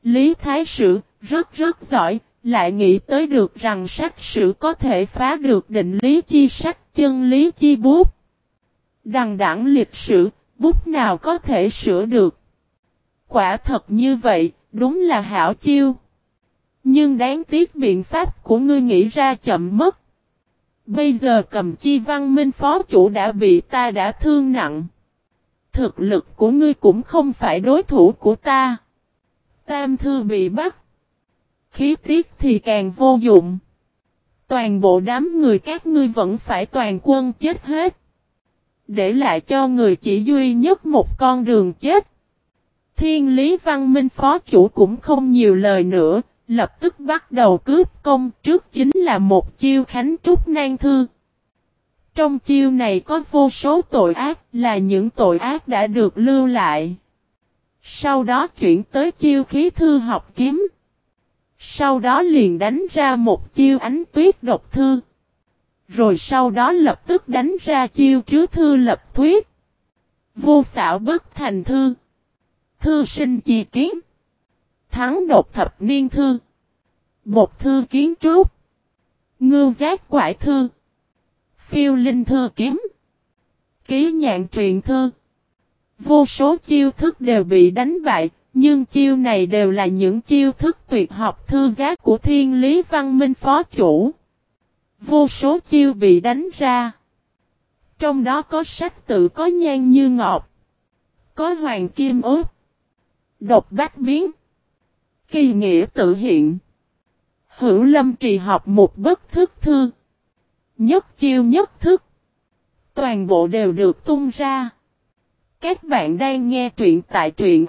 Lý Thái Sử, rất giỏi, lại nghĩ tới được rằng sách sử có thể phá được định lý chi sách chân lý chi bút. Đằng đẵng lịch sử, bút nào có thể sửa được. Quả thật như vậy, đúng là hảo chiêu. Nhưng đáng tiếc biện pháp của ngươi nghĩ ra chậm mất. Bây giờ Cầm Chi Văn Minh phó chủ đã bị ta đã thương nặng. Thực lực của ngươi cũng không phải đối thủ của ta. Tam thư bị bắt. Khí tiết thì càng vô dụng. Toàn bộ đám người các ngươi vẫn phải toàn quân chết hết. Để lại cho người chỉ duy nhất một con đường chết. Thiên Lý Văn Minh phó chủ cũng không nhiều lời nữa. Lập tức bắt đầu cướp công, trước chính là một chiêu Khánh Trúc Nan Thư. Trong chiêu này có vô số tội ác, là những tội ác đã được lưu lại. Sau đó chuyển tới chiêu Khí Thư Học Kiếm. Sau đó liền đánh ra một chiêu Ánh Tuyết Độc Thư. Rồi sau đó lập tức đánh ra chiêu Trứ Thư Lập Thuyết. Vô xảo bất thành thư. Thư sinh chi kiến. Thắng độc thập niên thư. Bột thư kiến trúc. Ngưu giác quải thư. Phiêu linh thư kiếm. Ký nhạn truyện thư. Vô số chiêu thức đều bị đánh bại. Nhưng chiêu này đều là những chiêu thức tuyệt học thư giác của Thiên Lý Văn Minh phó chủ. Vô số chiêu bị đánh ra. Trong đó có sách tự có nhan như ngọc. Có hoàng kim ốt. Độc bách biến. Kỳ nghĩa tự hiện. Hữu lâm trì học một bất thức thư. Nhất chiêu nhất thức. Toàn bộ đều được tung ra. Các bạn đang nghe truyện tại truyện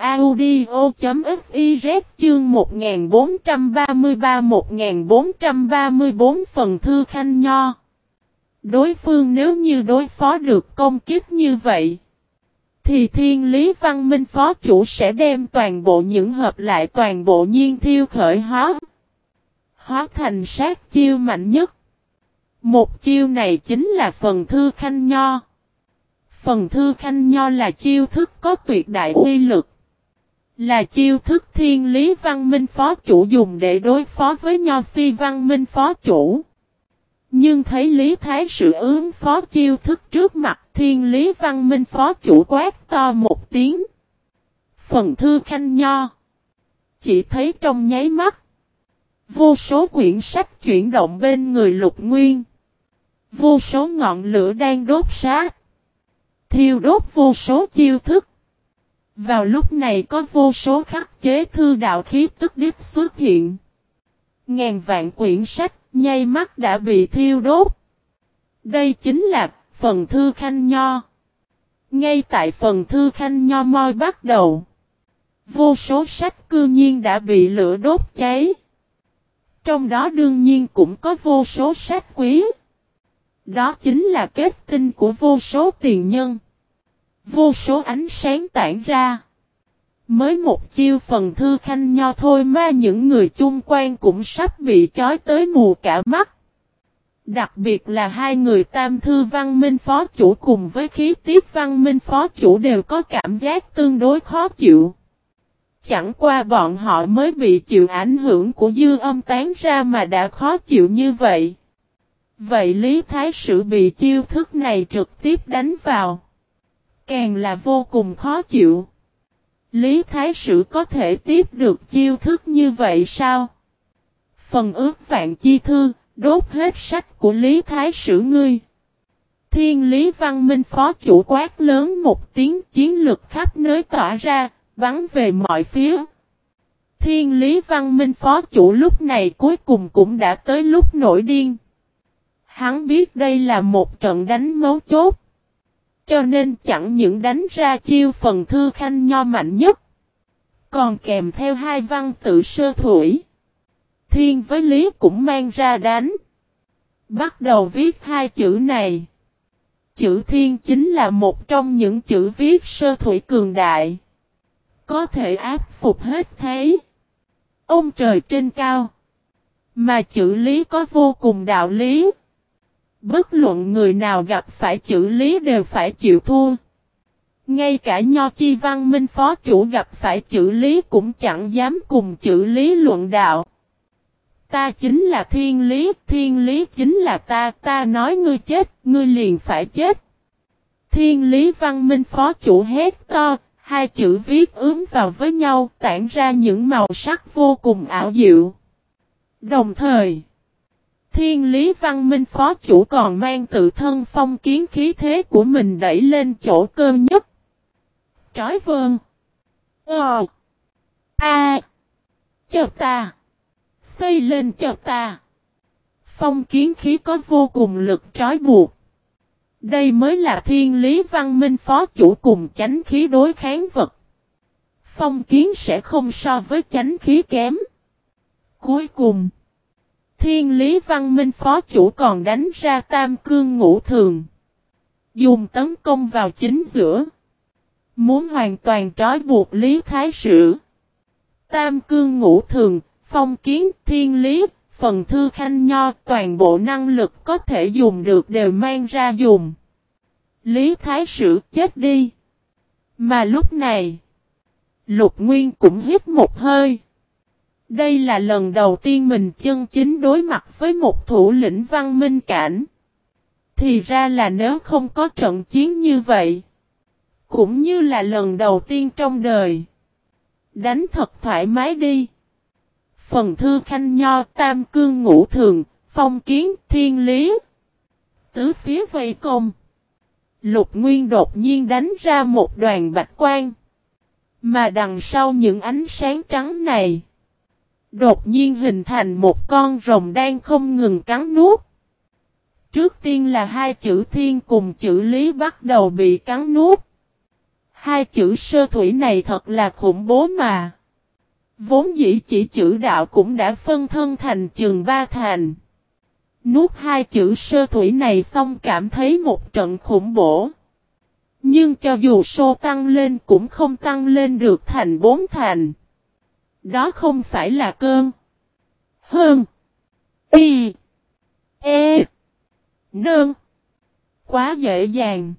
audio.fiz chương 1433-1434 phần thư Khanh Nho. Đối phương nếu như đối phó được công kích như vậy, thì Thiên Lý Văn Minh phó chủ sẽ đem toàn bộ những hợp lại toàn bộ nhiên thiêu khởi hóa thành sát chiêu mạnh nhất. Một chiêu này chính là phần thư Khanh Nho. Phần thư Khanh Nho là chiêu thức có tuyệt đại uy lực. Là chiêu thức Thiên Lý Văn Minh phó chủ dùng để đối phó với Nho Si Văn Minh phó chủ. Nhưng thấy Lý Thái Sử ứng phó chiêu thức trước mặt Thiên Lý Văn Minh phó chủ quát to một tiếng. Phần thư Khanh Nho. Chỉ thấy trong nháy mắt. Vô số quyển sách chuyển động bên người Lục Nguyên. Vô số ngọn lửa đang đốt sát. Thiêu đốt vô số chiêu thức. Vào lúc này có vô số khắc chế thư đạo khí tức đích xuất hiện. Ngàn vạn quyển sách nháy mắt đã bị thiêu đốt. Đây chính là phần thư Khanh Nho. Ngay tại phần thư Khanh Nho moi bắt đầu. Vô số sách cư nhiên đã bị lửa đốt cháy. Trong đó đương nhiên cũng có vô số sách quý. Đó chính là kết tinh của vô số tiền nhân. Vô số ánh sáng tản ra. Mới một chiêu phần thư Khanh Nho thôi mà những người chung quanh cũng sắp bị chói tới mù cả mắt. Đặc biệt là hai người Tam Thư Văn Minh phó chủ cùng với Khí Tiết Văn Minh phó chủ đều có cảm giác tương đối khó chịu. Chẳng qua bọn họ mới bị chịu ảnh hưởng của dư âm tán ra mà đã khó chịu như vậy. Vậy Lý Thái Sử bị chiêu thức này trực tiếp đánh vào. Càng là vô cùng khó chịu. Lý Thái Sử có thể tiếp được chiêu thức như vậy sao? Phần ước vạn chi thư, đốt hết sách của Lý Thái Sử ngươi. Thiên Lý Văn Minh phó chủ quát lớn một tiếng, chiến lực khắp nơi tỏa ra, bắn về mọi phía. Thiên Lý Văn Minh phó chủ lúc này cuối cùng cũng đã tới lúc nổi điên. Hắn biết đây là một trận đánh mấu chốt. Cho nên chẳng những đánh ra chiêu phần thư Khanh Nho mạnh nhất. Còn kèm theo hai văn tự sơ thủy. Thiên với Lý cũng mang ra đánh. Bắt đầu viết hai chữ này. Chữ Thiên chính là một trong những chữ viết sơ thủy cường đại. Có thể áp phục hết thế. Ông trời trên cao. Mà chữ Lý có vô cùng đạo lý. Bất luận người nào gặp phải chữ Lý đều phải chịu thua. Ngay cả Nho Chi Văn Minh phó chủ gặp phải chữ Lý cũng chẳng dám cùng chữ Lý luận đạo. Ta chính là thiên lý chính là ta nói ngươi chết, ngươi liền phải chết. Thiên lý văn minh phó chủ hét to, hai chữ viết ướm vào với nhau tản ra những màu sắc vô cùng ảo diệu. Đồng thời, thiên lý văn minh phó chủ còn mang tự thân phong kiến khí thế của mình đẩy lên chỗ cơ nhất. Trói vơn. Cho ta. Xây lên cho ta. Phong kiến khí có vô cùng lực trói buộc. Đây mới là thiên lý văn minh phó chủ cùng chánh khí đối kháng vật. Phong kiến sẽ không so với chánh khí kém. Cuối cùng, thiên lý văn minh phó chủ còn đánh ra tam cương ngũ thường. Dùng tấn công vào chính giữa. Muốn hoàn toàn trói buộc Lý Thái Sử. Tam cương ngũ thường, phong kiến, thiên lý, phần thư khanh nho, toàn bộ năng lực có thể dùng được đều mang ra dùng. Lý Thái Sử chết đi. Mà lúc này, Lục Nguyên cũng hít một hơi. Đây là lần đầu tiên mình chân chính đối mặt với một thủ lĩnh văn minh cảnh. Thì ra là nếu không có trận chiến như vậy, cũng như là lần đầu tiên trong đời. Đánh thật thoải mái đi. Phần thư khanh nho, tam cương ngũ thường, phong kiến, thiên lý. Tứ phía vây công. Lục Nguyên đột nhiên đánh ra một đoàn bạch quang. Mà đằng sau những ánh sáng trắng này, đột nhiên hình thành một con rồng đang không ngừng cắn nuốt. Trước tiên là hai chữ thiên cùng chữ lý bắt đầu bị cắn nuốt. Hai chữ sơ thủy này thật là khủng bố mà. Vốn dĩ chỉ chữ đạo cũng đã phân thân thành chừng ba thành. Nuốt hai chữ sơ thủy này xong cảm thấy một trận khủng bố. Nhưng cho dù số tăng lên cũng không tăng lên được thành bốn thành. Đó không phải là cơn. Hơn. Y. E. Nơn. Quá dễ dàng.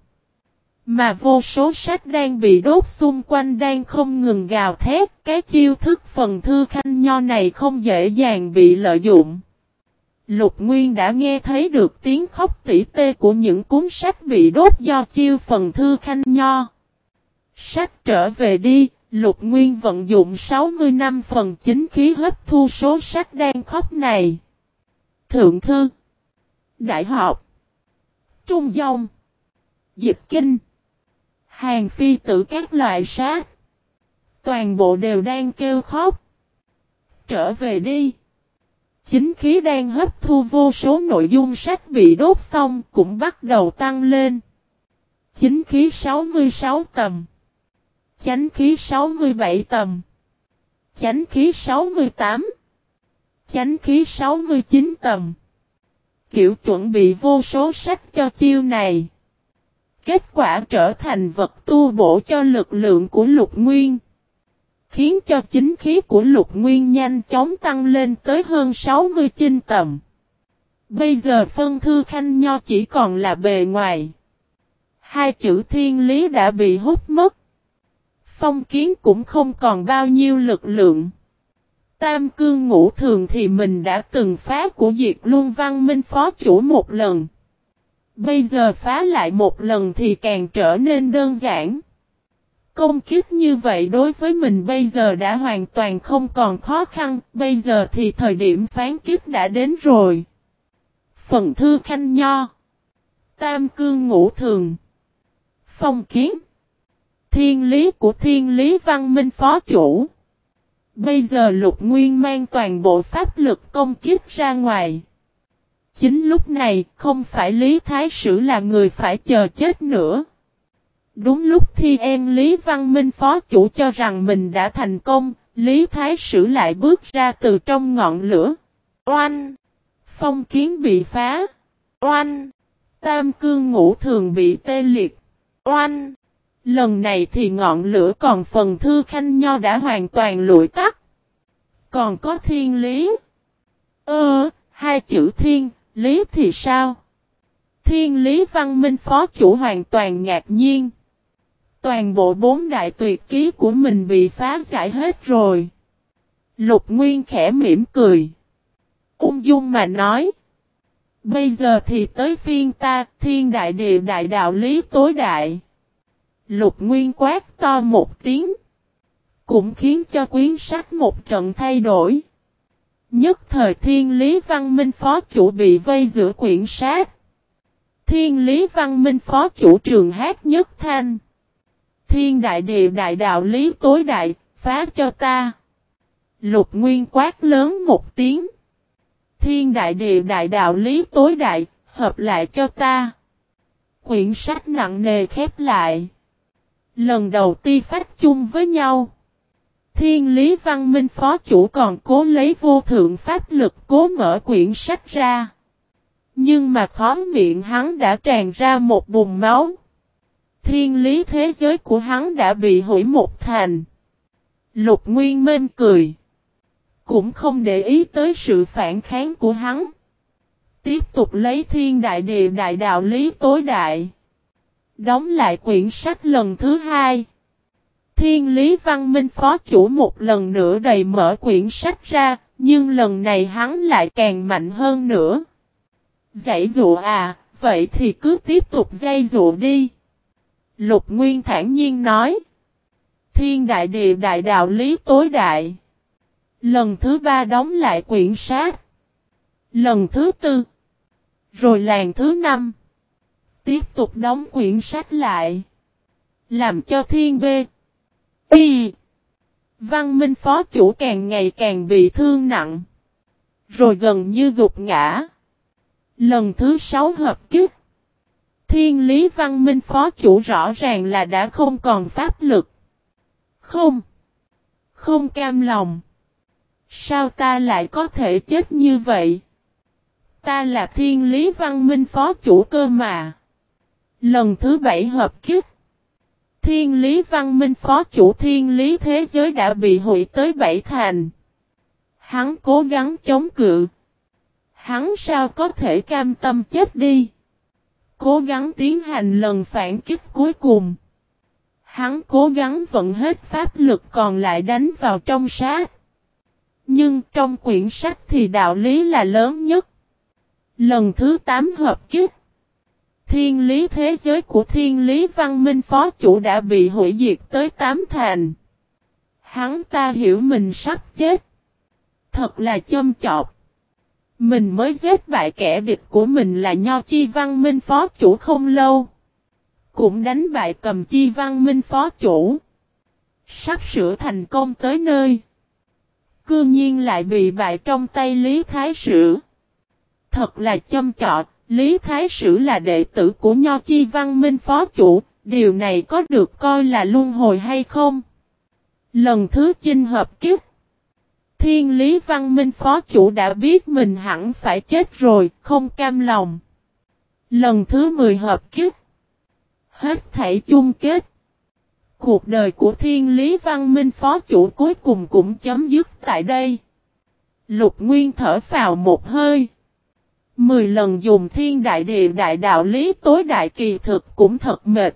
Mà vô số sách đang bị đốt xung quanh đang không ngừng gào thét. Cái chiêu thức phần thư khanh nho này không dễ dàng bị lợi dụng. Lục Nguyên đã nghe thấy được tiếng khóc tỉ tê của những cuốn sách bị đốt do chiêu phần thư khanh nho. Sách trở về đi, Lục Nguyên vận dụng 60 năm phần chính khí hấp thu số sách đang khóc này. Thượng thư, Đại học, Trung Dông, Dịch Kinh, Hàng Phi tử các loại sách. Toàn bộ đều đang kêu khóc. Trở về đi. Chính khí đang hấp thu vô số nội dung sách bị đốt xong cũng bắt đầu tăng lên. Chính khí 66 tầm. Chánh khí 67 tầm. Chánh khí 68. Chánh khí 69 tầm. Kiểu chuẩn bị vô số sách cho chiêu này. Kết quả trở thành vật tu bổ cho lực lượng của Lục Nguyên. Khiến cho chính khí của Lục Nguyên nhanh chóng tăng lên tới hơn 69 tầm. Bây giờ phân thư khanh nho chỉ còn là bề ngoài. Hai chữ thiên lý đã bị hút mất. Phong kiến cũng không còn bao nhiêu lực lượng. Tam cương ngũ thường thì mình đã từng phá của Diệt Luân Văn Minh phó chủ một lần. Bây giờ phá lại một lần thì càng trở nên đơn giản. Công kích như vậy đối với mình bây giờ đã hoàn toàn không còn khó khăn, bây giờ thì thời điểm phán kích đã đến rồi. Phần thư khanh nho, tam cương ngũ thường, phong kiến, thiên lý của thiên lý văn minh phó chủ. Bây giờ Lục Nguyên mang toàn bộ pháp lực công kích ra ngoài. Chính lúc này không phải Lý Thái Sử là người phải chờ chết nữa. Đúng lúc Lý Văn Minh phó chủ cho rằng mình đã thành công, Lý Thái Sử lại bước ra từ trong ngọn lửa. Oanh! Phong kiến bị phá. Oanh! Tam cương ngũ thường bị tê liệt. Oanh! Lần này thì ngọn lửa còn phần thư khanh nho đã hoàn toàn lụi tắt. Còn có thiên lý. Hai chữ thiên, lý thì sao? Thiên lý văn minh phó chủ hoàn toàn ngạc nhiên. Toàn bộ 4 đại tuyệt ký của mình bị phá giải hết rồi. Lục Nguyên khẽ mỉm cười. Ung dung mà nói. Bây giờ thì tới phiên ta, thiên đại địa đại đạo lý tối đại. Lục Nguyên quát to một tiếng. Cũng khiến cho quyển sách một trận thay đổi. Nhất thời thiên lý văn minh phó chủ bị vây giữa quyển sách. Thiên lý văn minh phó chủ Trường Hát Nhất Thanh. Thiên đại địa đại đạo lý tối đại, phá cho ta. Lục Nguyên quát lớn một tiếng. Thiên đại địa đại đạo lý tối đại, hợp lại cho ta. Quyển sách nặng nề khép lại. Lần đầu ti phách chung với nhau. Thiên lý văn minh phó chủ còn cố lấy vô thượng pháp lực cố mở quyển sách ra. Nhưng mà khóe miệng hắn đã tràn ra một bùn máu. Thiên lý thế giới của hắn đã bị hủy một thành. Lục Nguyên mên cười. Cũng không để ý tới sự phản kháng của hắn. Tiếp tục lấy thiên đại địa đại đạo lý tối đại. Đóng lại quyển sách lần thứ 2. Thiên lý văn minh phó chủ một lần nữa đầy mở quyển sách ra. Nhưng lần này hắn lại càng mạnh hơn nữa. Giãy dụa à, vậy thì cứ tiếp tục dây dụa đi. Lục Nguyên thản nhiên nói. Thiên đại địa đại đạo lý tối đại. Lần thứ 3 đóng lại quyển sách. Lần thứ 4. Rồi lần thứ 5. Tiếp tục đóng quyển sách lại. Làm cho thiên bê. Y. Văn minh phó chủ càng ngày càng bị thương nặng. Rồi gần như gục ngã. Lần thứ 6 hợp kích. Thiên lý văn minh phó chủ rõ ràng là đã không còn pháp lực. Không cam lòng. Sao ta lại có thể chết như vậy? Ta là thiên lý văn minh phó chủ cơ mà. Lần thứ 7 hợp kích. Thiên lý văn minh phó chủ thiên lý thế giới đã bị hủy tới 7 thành. Hắn cố gắng chống cự. Hắn sao có thể cam tâm chết đi? Cố gắng tiến hành lần phản kích cuối cùng. Hắn cố gắng vận hết pháp lực còn lại đánh vào trong sách. Nhưng trong quyển sách thì đạo lý là lớn nhất. Lần thứ 8 hợp kích. Thiên lý thế giới của thiên lý văn minh phó chủ đã bị hủy diệt tới 8 thành. Hắn ta hiểu mình sắp chết. Thật là châm chọc. Mình mới giết bại kẻ địch của mình là Nho Chi văn minh phó chủ không lâu. Cũng đánh bại Cầm Chi văn minh phó chủ. Sắp sửa thành công tới nơi. Cư nhiên lại bị bại trong tay Lý Thái Sử. Thật là châm chọc. Lý Thái Sử là đệ tử của Nho Chi văn minh phó chủ. Điều này có được coi là luân hồi hay không? Lần thứ 9 hợp kích. Thiên lý văn minh phó chủ đã biết mình hẳn phải chết rồi, không cam lòng. Lần thứ 10 hợp kích. Hết thảy chung kết. Cuộc đời của thiên lý văn minh phó chủ cuối cùng cũng chấm dứt tại đây. Lục Nguyên thở phào một hơi. 10 lần dùng thiên đại địa đại đạo lý tối đại kỳ thực cũng thật mệt.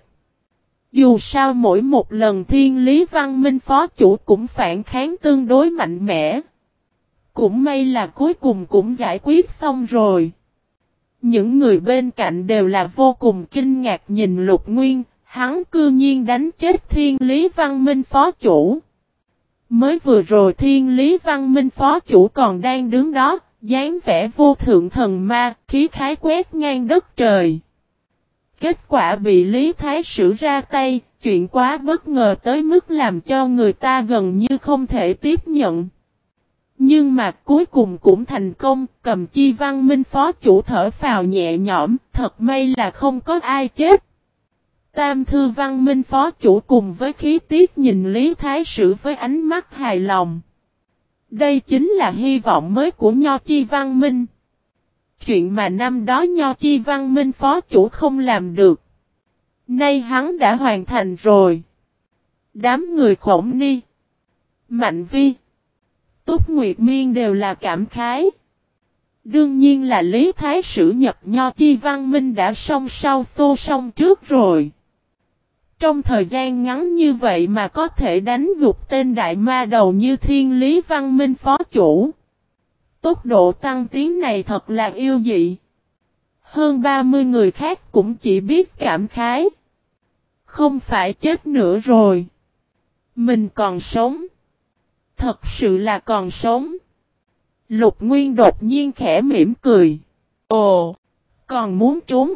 Dù sao mỗi một lần thiên lý văn minh phó chủ cũng phản kháng tương đối mạnh mẽ. Cũng may là cuối cùng cũng giải quyết xong rồi. Những người bên cạnh đều là vô cùng kinh ngạc nhìn Lục Nguyên, hắn cư nhiên đánh chết thiên lý văn minh phó chủ. Mới vừa rồi thiên lý văn minh phó chủ còn đang đứng đó, dáng vẻ vô thượng thần ma, khí khái quét ngang đất trời. Kết quả bị Lý Thái Sử ra tay, chuyện quá bất ngờ tới mức làm cho người ta gần như không thể tiếp nhận. Nhưng mà cuối cùng cũng thành công, Cầm Chi văn minh phó chủ thở phào nhẹ nhõm, thật may là không có ai chết. Tam thư văn minh phó chủ cùng với khí tiết nhìn Lý Thái Sử với ánh mắt hài lòng. Đây chính là hy vọng mới của Nho Chi văn minh. Chuyện mà năm đó Nho Chi văn minh phó chủ không làm được. Nay hắn đã hoàn thành rồi. Đám người Khổng Ni, Mạnh Vi, Túc Nguyệt Miên đều là cảm khái. Đương nhiên là Lý Thái Sử nhập Nho Chi văn minh đã song sau xô song trước rồi. Trong thời gian ngắn như vậy mà có thể đánh gục tên đại ma đầu như Thiên Lý Văn Minh phó chủ. Tốc độ tăng tiến này thật là yêu dị. Hơn 30 người khác cũng chỉ biết cảm khái. Không phải chết nữa rồi. Mình còn sống. Thật sự là còn sống. Lục Nguyên đột nhiên khẽ mỉm cười. Ồ, còn muốn trốn.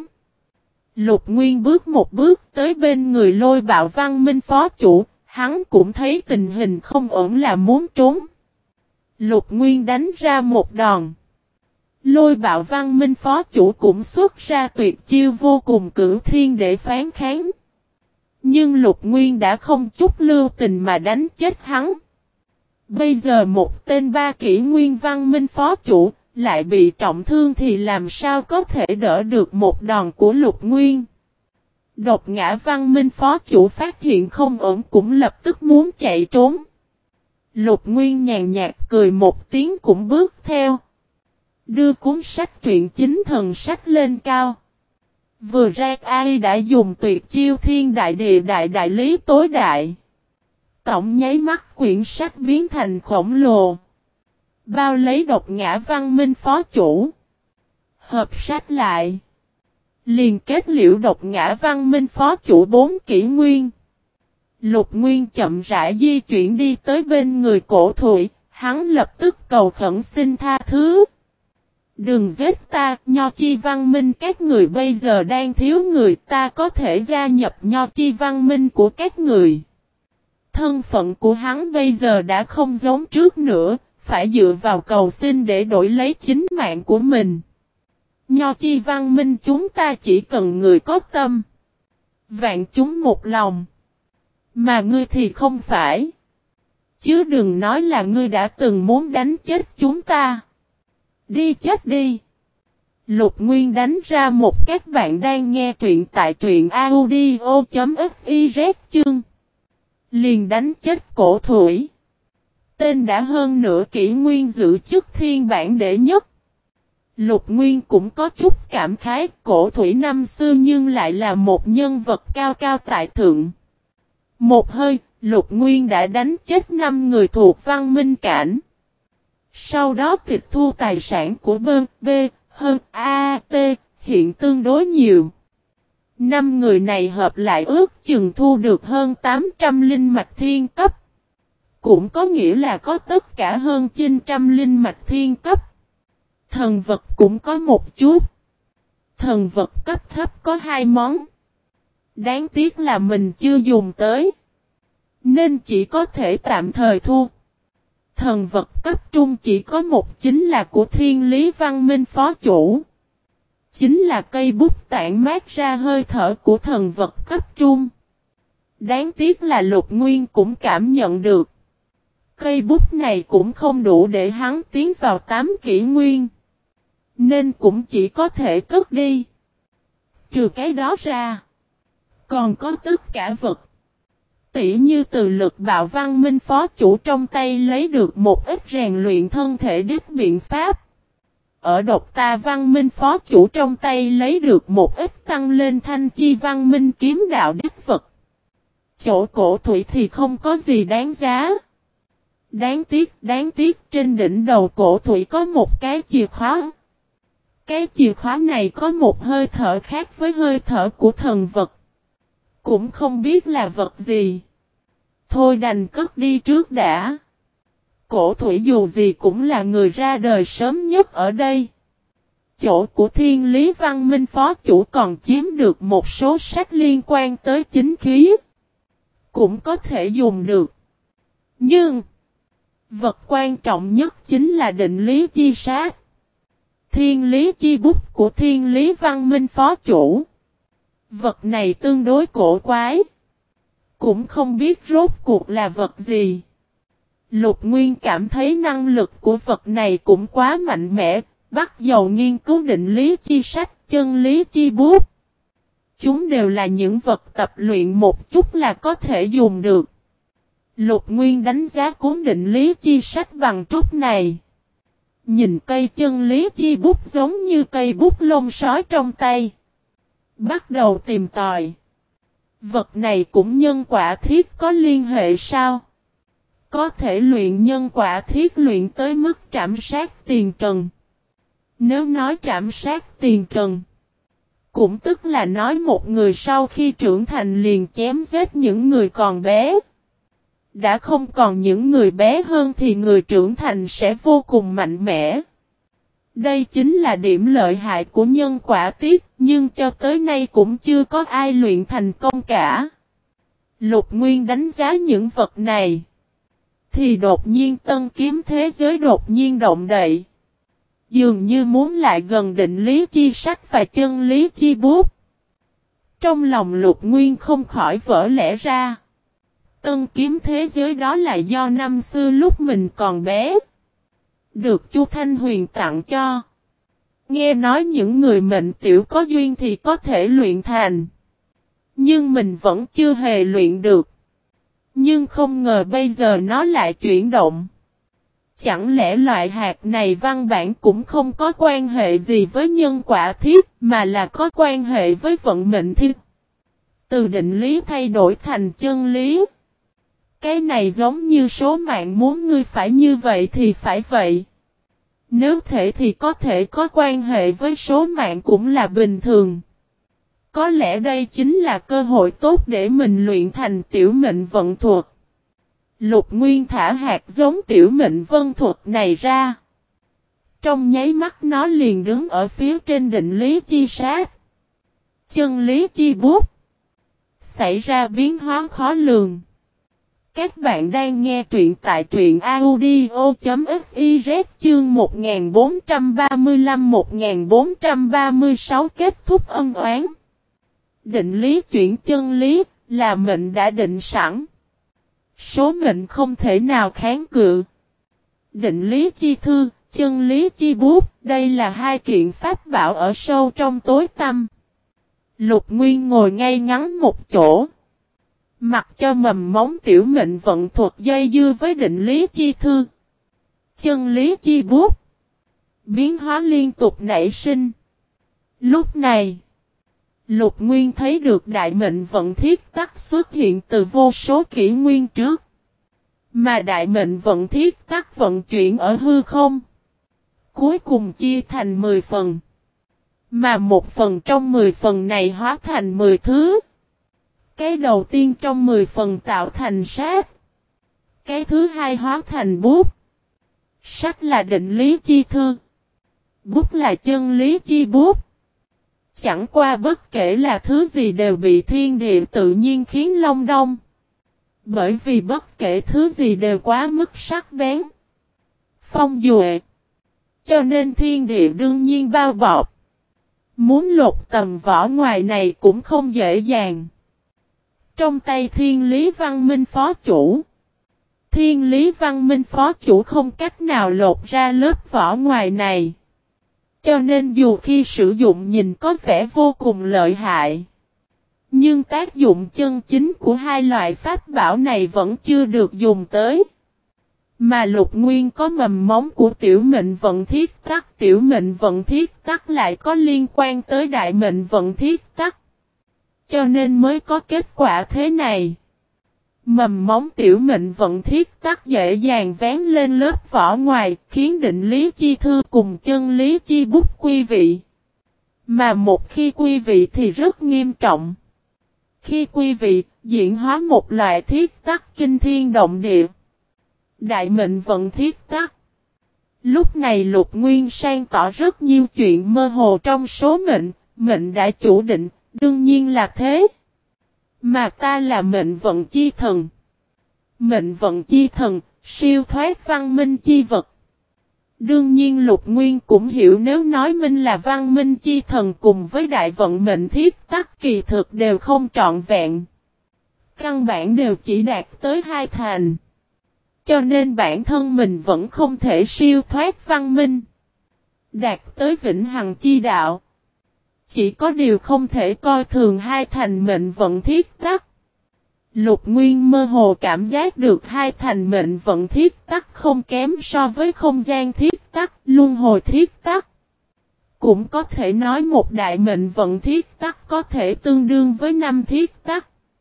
Lục Nguyên bước một bước tới bên người Lôi Bạo Văn Minh phó chủ. Hắn cũng thấy tình hình không ổn là muốn trốn. Lục Nguyên đánh ra một đòn. Lôi Bạo Văn Minh phó chủ cũng xuất ra tuyệt chiêu vô cùng cửu thiên để phán kháng. Nhưng Lục Nguyên đã không chút lưu tình mà đánh chết hắn. Bây giờ một tên ba kỷ nguyên văn minh phó chủ lại bị trọng thương thì làm sao có thể đỡ được một đòn của Lục Nguyên. Độc Ngã Văn Minh phó chủ phát hiện không ổn cũng lập tức muốn chạy trốn. Lục Nguyên nhàn nhạt cười một tiếng cũng bước theo. Đưa cuốn sách truyện chính thần sách lên cao. Vừa ra ai đã dùng tuyệt chiêu thiên đại địa đại đại lý tối đại. Tổng nháy mắt quyển sách biến thành khổng lồ. Bao lấy Độc Ngã Văn Minh phó chủ. Hợp sách lại. Liền kết liễu Độc Ngã Văn Minh phó chủ 4 kỷ nguyên. Lục Nguyên chậm rãi di chuyển đi tới bên người Cổ Thụy. Hắn lập tức cầu khẩn xin tha thứ. Đừng giết ta, Nho Chi Văn Minh các người bây giờ đang thiếu người, ta có thể gia nhập Nho Chi Văn Minh của các người. Thân phận của hắn bây giờ đã không giống trước nữa, phải dựa vào cầu xin để đổi lấy chính mạng của mình. Nho Chi Văn Minh chúng ta chỉ cần người có tâm. Vạn chúng một lòng. Mà ngươi thì không phải. Chứ đừng nói là ngươi đã từng muốn đánh chết chúng ta. Đi chết đi. Lục Nguyên đánh ra một các bạn đang nghe truyện tại truyện audio.fiz chương. Liền đánh chết Cổ Thụy. Tên đã hơn nửa kỷ nguyên giữ chức thiên bản đệ nhất. Lục Nguyên cũng có chút cảm khái Cổ Thụy năm xưa nhưng lại là một nhân vật cao cao tại thượng. Một hơi, Lục Nguyên đã đánh chết 5 người thuộc văn minh cảnh. Sau đó tịch thu tài sản của B, hơn A, T, hiện tương đối nhiều. 5 người này hợp lại ước chừng thu được hơn 800 linh mạch thiên cấp. Cũng có nghĩa là có tất cả hơn 900 linh mạch thiên cấp. Thần vật cũng có một chút. Thần vật cấp thấp có 2 món. Đáng tiếc là mình chưa dùng tới. Nên chỉ có thể tạm thời thu. Thần vật cấp trung chỉ có một chính là của Thiên Lý Văn Minh phó chủ. Chính là cây bút tản mát ra hơi thở của thần vật cấp trung. Đáng tiếc là Lục Nguyên cũng cảm nhận được. Cây bút này cũng không đủ để hắn tiến vào 8 kỷ nguyên. Nên cũng chỉ có thể cất đi. Trừ cái đó ra. Còn có tất cả vật. Tỉ như từ Lực Bạo Văn Minh phó chủ trong tay lấy được một ít rèn luyện thân thể đích biện pháp. Ở Độc Ta Văn Minh phó chủ trong tay lấy được một ít tăng lên Thanh Chi Văn Minh kiếm đạo đích vật. Chỗ Cổ Thụy thì không có gì đáng giá. Đáng tiếc trên đỉnh đầu Cổ Thụy có một cái chìa khóa. Cái chìa khóa này có một hơi thở khác với hơi thở của thần vật. Cũng không biết là vật gì. Thôi đành cất đi trước đã. Cổ Thụy dù gì cũng là người ra đời sớm nhất ở đây. Chỗ của Thiên Lý Văn Minh phó chủ còn chiếm được một số sách liên quan tới chính khí. Cũng có thể dùng được. Nhưng vật quan trọng nhất chính là định lý chi sát. Thiên lý chi bút của Thiên Lý Văn Minh phó chủ. Vật này tương đối cổ quái. Cũng không biết rốt cuộc là vật gì. Lục Nguyên cảm thấy năng lực của vật này cũng quá mạnh mẽ. Bắt đầu nghiên cứu định lý chi sách, chân lý chi bút. Chúng đều là những vật tập luyện một chút là có thể dùng được. Lục Nguyên đánh giá cuốn định lý chi sách bằng trúc này. Nhìn cây chân lý chi bút giống như cây bút lông sói trong tay. Bắt đầu tìm tòi. Vật này cũng nhân quả thiết có liên hệ sao? Có thể luyện nhân quả thiết luyện tới mức trảm sát tiền trần. Nếu nói trảm sát tiền trần, cũng tức là nói một người sau khi trưởng thành liền chém giết những người còn bé. Đã không còn những người bé hơn thì người trưởng thành sẽ vô cùng mạnh mẽ. Đây chính là điểm lợi hại của nhân quả tiết, nhưng cho tới nay cũng chưa có ai luyện thành công cả. Lục Nguyên đánh giá những vật này, thì đột nhiên tân kiếm thế giới đột nhiên động đậy. Dường như muốn lại gần định lý chi sách và chân lý chi bút. Trong lòng Lục Nguyên không khỏi vỡ lẽ ra. Tân kiếm thế giới đó là do năm xưa lúc mình còn bé, được Chu Thanh Huyền tặng cho. Nghe nói những người mệnh tiểu có duyên thì có thể luyện thành. Nhưng mình vẫn chưa hề luyện được. Nhưng không ngờ bây giờ nó lại chuyển động. Chẳng lẽ loại hạt này văn bản cũng không có quan hệ gì với nhân quả thiết, mà là có quan hệ với vận mệnh thiết. Từ định lý thay đổi thành chân lý. Cái này giống như số mạng muốn ngươi phải như vậy thì phải vậy. Nếu thể thì có thể có quan hệ với số mạng cũng là bình thường. Có lẽ đây chính là cơ hội tốt để mình luyện thành tiểu mệnh vận thuật. Lục Nguyên thả hạt giống tiểu mệnh vân thuật này ra. Trong nháy mắt nó liền đứng ở phía trên định lý chi sát. Chân lý chi bút. Xảy ra biến hóa khó lường. Các bạn đang nghe truyện tại truyện audio.fiz chương 1435-1436 kết thúc ân oán. Định lý chuyển chân lý là mệnh đã định sẵn. Số mệnh không thể nào kháng cự. Định lý chi thư, chân lý chi bút, đây là hai kiện pháp bảo ở sâu trong tối tăm. Lục Nguyên ngồi ngay ngắn một chỗ. Mặc cho mầm móng tiểu mệnh vận thuật dây dưa với định lý chi thư. Chân lý chi bút. Biến hóa liên tục nảy sinh. Lúc này, Lục Nguyên thấy được đại mệnh vận thiết tắc xuất hiện từ vô số kỷ nguyên trước. Mà đại mệnh vận thiết tắc vận chuyển ở hư không. Cuối cùng chia thành 10 phần. Mà một phần trong 10 phần này hóa thành 10 thứ. Cái đầu tiên trong 10 phần tạo thành sát. Cái thứ hai hóa thành bút. Sách là định lý chi thư. Bút là chân lý chi bút. Chẳng qua bất kể là thứ gì đều bị thiên địa tự nhiên khiến long đong. Bởi vì bất kể thứ gì đều quá mức sắc bén, phong duệ. Cho nên thiên địa đương nhiên bao bọc. Muốn lột tầm vỏ ngoài này cũng không dễ dàng. Trong tay Thiên Lý Văn Minh Phó Chủ. Thiên Lý Văn Minh Phó Chủ không cách nào lột ra lớp vỏ ngoài này. Cho nên dù khi sử dụng nhìn có vẻ vô cùng lợi hại. Nhưng tác dụng chân chính của hai loại pháp bảo này vẫn chưa được dùng tới. Mà Lục Nguyên có mầm móng của tiểu mệnh vận thiết tắc. Tiểu mệnh vận thiết tắc lại có liên quan tới đại mệnh vận thiết tắc. Cho nên mới có kết quả thế này. Mầm móng tiểu mệnh vận thiết tắc dễ dàng vén lên lớp vỏ ngoài, khiến định lý chi thư cùng chân lý chi bút quy vị. Mà một khi quy vị thì rất nghiêm trọng. Khi quy vị, diễn hóa một loại thiết tắc kinh thiên động địa. Đại mệnh vận thiết tắc. Lúc này Lục Nguyên sang tỏ rất nhiều chuyện mơ hồ trong số mệnh, mệnh đã chủ định, đương nhiên là thế. Mà ta là mệnh vận chi thần. Mệnh vận chi thần, siêu thoát văn minh chi vật. Đương nhiên Lục Nguyên cũng hiểu nếu nói minh là văn minh chi thần cùng với đại vận mệnh thiết tắc kỳ thực đều không trọn vẹn. Căn bản đều chỉ đạt tới 2 thành. Cho nên bản thân mình vẫn không thể siêu thoát văn minh. Đạt tới vĩnh hằng chi đạo. Chỉ có điều không thể coi thường 2 thành mệnh vận thiết tắc. Lục Nguyên mơ hồ cảm giác được 2 thành mệnh vận thiết tắc không kém so với không gian thiết tắc, luân hồi thiết tắc. Cũng có thể nói một đại mệnh vận thiết tắc có thể tương đương với 5 thiết tắc.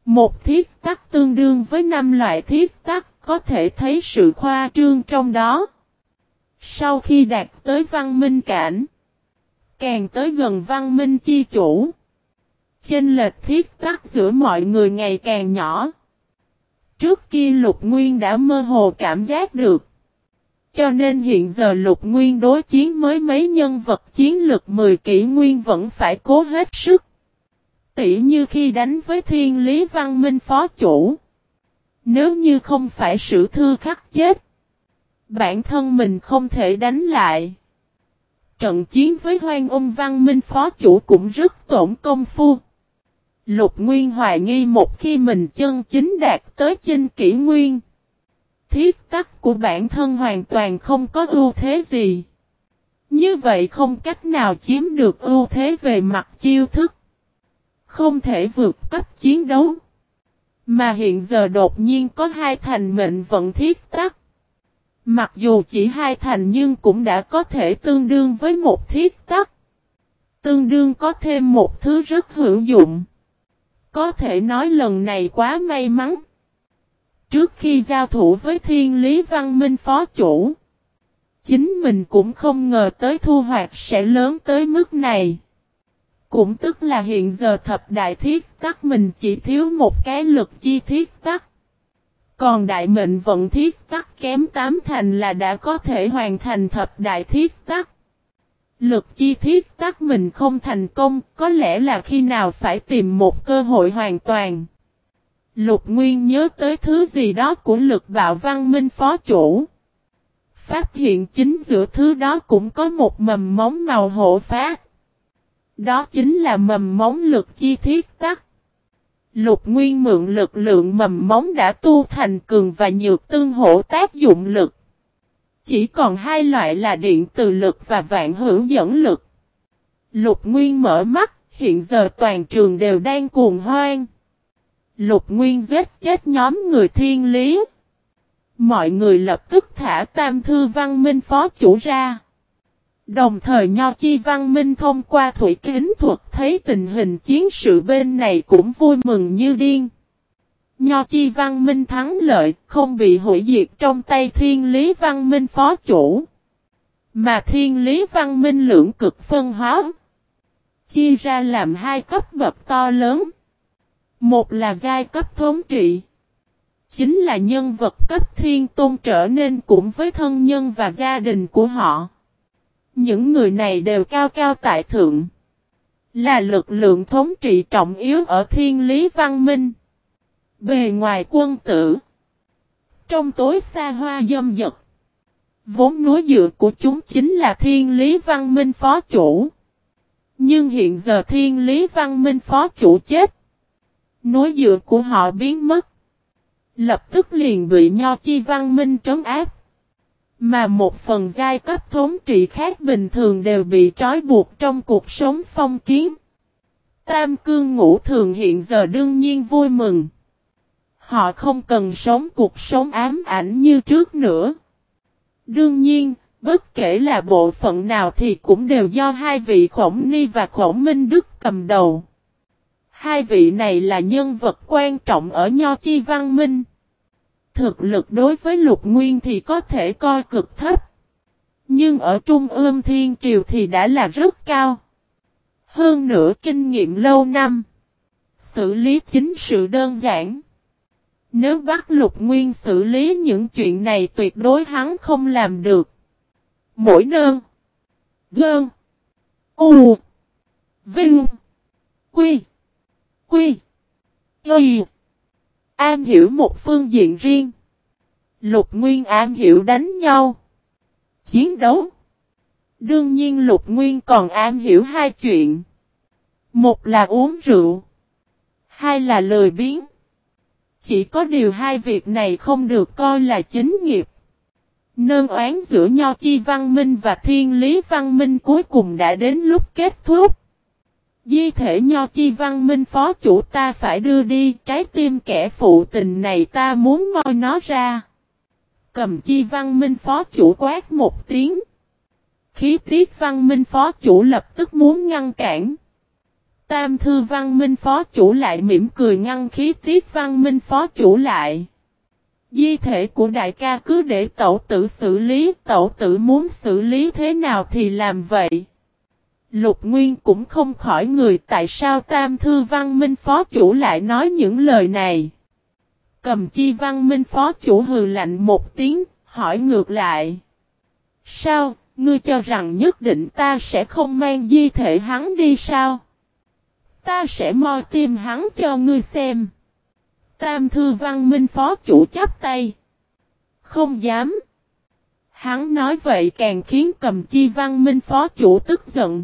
Một thiết tắc tương đương với 5 loại thiết tắc, có thể thấy sự khoa trương trong đó. Sau khi đạt tới văn minh cảnh, càng tới gần văn minh chi chủ, chênh lệch thiết tắc giữa mọi người ngày càng nhỏ. Trước kia Lục Nguyên đã mơ hồ cảm giác được. Cho nên hiện giờ Lục Nguyên đối chiến với mấy nhân vật chiến lực 10 kỷ nguyên vẫn phải cố hết sức. Tỉ như khi đánh với Thiên Lý Văn Minh phó chủ. Nếu như không phải Sử Thư Khắc chết, bản thân mình không thể đánh lại. Trận chiến với Hoang Ôn Văn Minh phó chủ cũng rất tổn công phu. Lục Nguyên hoài nghi một khi mình chân chính đạt tới chinh kỷ nguyên, thiết tắc của bản thân hoàn toàn không có ưu thế gì. Như vậy không cách nào chiếm được ưu thế về mặt chiêu thức. Không thể vượt cấp chiến đấu. Mà hiện giờ đột nhiên có 2 thành mệnh vận thiết tắc. Mặc dù chỉ 2 thành nhưng cũng đã có thể tương đương với một thiết tắc. Tương đương có thêm một thứ rất hữu dụng. Có thể nói lần này quá may mắn. Trước khi giao thủ với Thiên Lý Văn Minh phó chủ, chính mình cũng không ngờ tới thu hoạch sẽ lớn tới mức này. Cũng tức là hiện giờ thập đại thiết tắc mình chỉ thiếu một cái lực chi thiết tắc. Còn đại mệnh vận thiết tắc kém 8 thành là đã có thể hoàn thành thập đại thiết tắc. Lực chi thiết tắc mình không thành công, có lẽ là khi nào phải tìm một cơ hội hoàn toàn. Lục Nguyên nhớ tới thứ gì đó của Lực Bạo Văn Minh phó chủ. Phát hiện chính giữa thứ đó cũng có một mầm móng màu hộ phát. Đó chính là mầm móng lực chi thiết tắc. Lục Nguyên mượn lực lượng mầm móng đã tu thành cường và nhược tương hỗ tác dụng lực. Chỉ còn 2 loại là điện từ lực và vạn hữu dẫn lực. Lục Nguyên mở mắt, hiện giờ toàn trường đều đang cuồng hoan. Lục Nguyên giết chết nhóm người Thiên Lý. Mọi người lập tức thả Tam Thư Văn Minh phó chủ ra. Đồng thời Nho Chi Văn Minh thông qua thủy kính thuật thấy tình hình chiến sự bên này cũng vui mừng như điên. Nho Chi Văn Minh thắng lợi, không bị hủy diệt trong tay Thiên Lý Văn Minh phó chủ. Mà Thiên Lý Văn Minh lưỡng cực phân hóa, chia ra làm 2 cấp bậc to lớn. Một là giai cấp thống trị, chính là nhân vật cấp thiên tôn trở nên cùng với thân nhân và gia đình của họ. Những người này đều cao cao tại thượng, là lực lượng thống trị trọng yếu ở Thiên Lý Văn Minh. Bề ngoài quân tử, trong tối xa hoa dâm dật. Vốn núi dựa của chúng chính là Thiên Lý Văn Minh phó chủ. Nhưng hiện giờ Thiên Lý Văn Minh phó chủ chết, núi dựa của họ biến mất. Lập tức liền bị Nho Chi Văn Minh trấn áp. Mà một phần giai cấp thống trị khác bình thường đều bị trói buộc trong cuộc sống phong kiến. Tam Cương Ngũ Thường hiện giờ đương nhiên vui mừng. Họ không cần sống cuộc sống ám ảnh như trước nữa. Đương nhiên, bất kể là bộ phận nào thì cũng đều do 2 vị Khổng Ni và Khổng Minh Đức cầm đầu. 2 vị này là nhân vật quan trọng ở Nho Chi Văn Minh. Thực lực đối với Lục Nguyên thì có thể coi cực thấp. Nhưng ở Trung ương Thiên Triều thì đã là rất cao. Hơn nữa kinh nghiệm lâu năm. Xử lý chính sự đơn giản. Nếu bắt Lục Nguyên xử lý những chuyện này tuyệt đối hắn không làm được. Mỗi nơn, gơn, u, vinh, quy, y. Am hiểu một phương diện riêng. Lục Nguyên am hiểu đánh nhau, chiến đấu. Đương nhiên Lục Nguyên còn am hiểu 2 chuyện. Một là uống rượu, 2 là lười biếng. Chỉ có điều 2 việc này không được coi là chính nghiệp. Nơn oán giữa Nho Chi Văn Minh và Thiên Lý Văn Minh cuối cùng đã đến lúc kết thúc. Di thể Nho Chi Văn Minh phó chủ ta phải đưa đi, trái tim kẻ phụ tình này ta muốn moi nó ra. Cầm Chi Văn Minh phó chủ quát một tiếng. Khí Tiết Văn Minh phó chủ lập tức muốn ngăn cản. Tam thư văn minh phó chủ lại mỉm cười ngăn khí tiết văn minh phó chủ lại. Di thể của đại ca cứ để tẩu tử xử lý, tẩu tử muốn xử lý thế nào thì làm vậy. Lục Nguyên cũng không khỏi người tại sao Tam thư văn minh phó chủ lại nói những lời này. Cầm Chi văn minh phó chủ hừ lạnh một tiếng, hỏi ngược lại. Sao, ngươi cho rằng nhất định ta sẽ không mang di thể hắn đi sao? Ta sẽ moi tim hắn cho ngươi xem. Tam thư văn minh phó chủ chắp tay. Không dám. Hắn nói vậy càng khiến Cầm Chi văn minh phó chủ tức giận.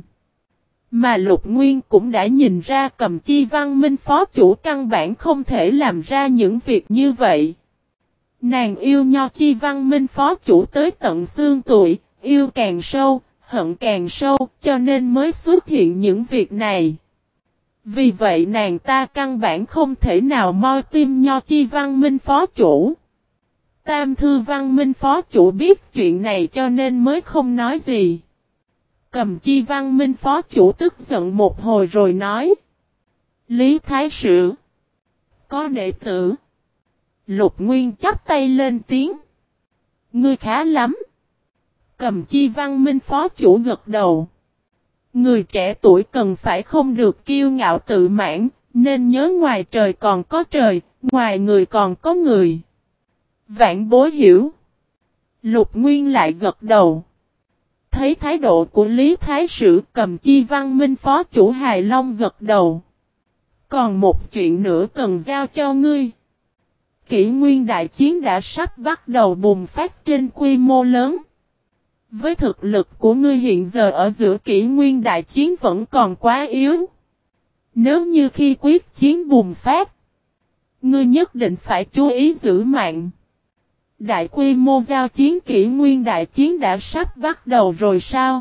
Mà Lục Nguyên cũng đã nhìn ra Cầm Chi văn minh phó chủ căn bản không thể làm ra những việc như vậy. Nàng yêu Nho Chi văn minh phó chủ tới tận xương tụi, yêu càng sâu, hận càng sâu, cho nên mới xuất hiện những việc này. Vì vậy nàng ta căn bản không thể nào moi tim Nho Chi văn minh phó chủ. Tam thư văn minh phó chủ biết chuyện này cho nên mới không nói gì. Cầm Chi văn minh phó chủ tức giận một hồi rồi nói. Lý Thái Sử. Có đệ tử. Lục Nguyên chắp tay lên tiếng. Ngươi khá lắm. Cầm Chi văn minh phó chủ gật đầu. Người trẻ tuổi cần phải không được kiêu ngạo tự mãn, nên nhớ ngoài trời còn có trời, ngoài người còn có người. Vạn bối hiểu. Lục Nguyên lại gật đầu. Thấy thái độ của Lý Thái Sử, Cầm Chi văn minh phó chủ hài long gật đầu. Còn một chuyện nữa cần giao cho ngươi. Kỷ nguyên đại chiến đã sắp bắt đầu bùng phát trên quy mô lớn. Với thực lực của ngươi hiện giờ ở giữa kỷ nguyên đại chiến vẫn còn quá yếu. Nếu như khi quyết chiến bùng phát, ngươi nhất định phải chú ý giữ mạng. Đại quy mô giao chiến kỷ nguyên đại chiến đã sắp bắt đầu rồi sao?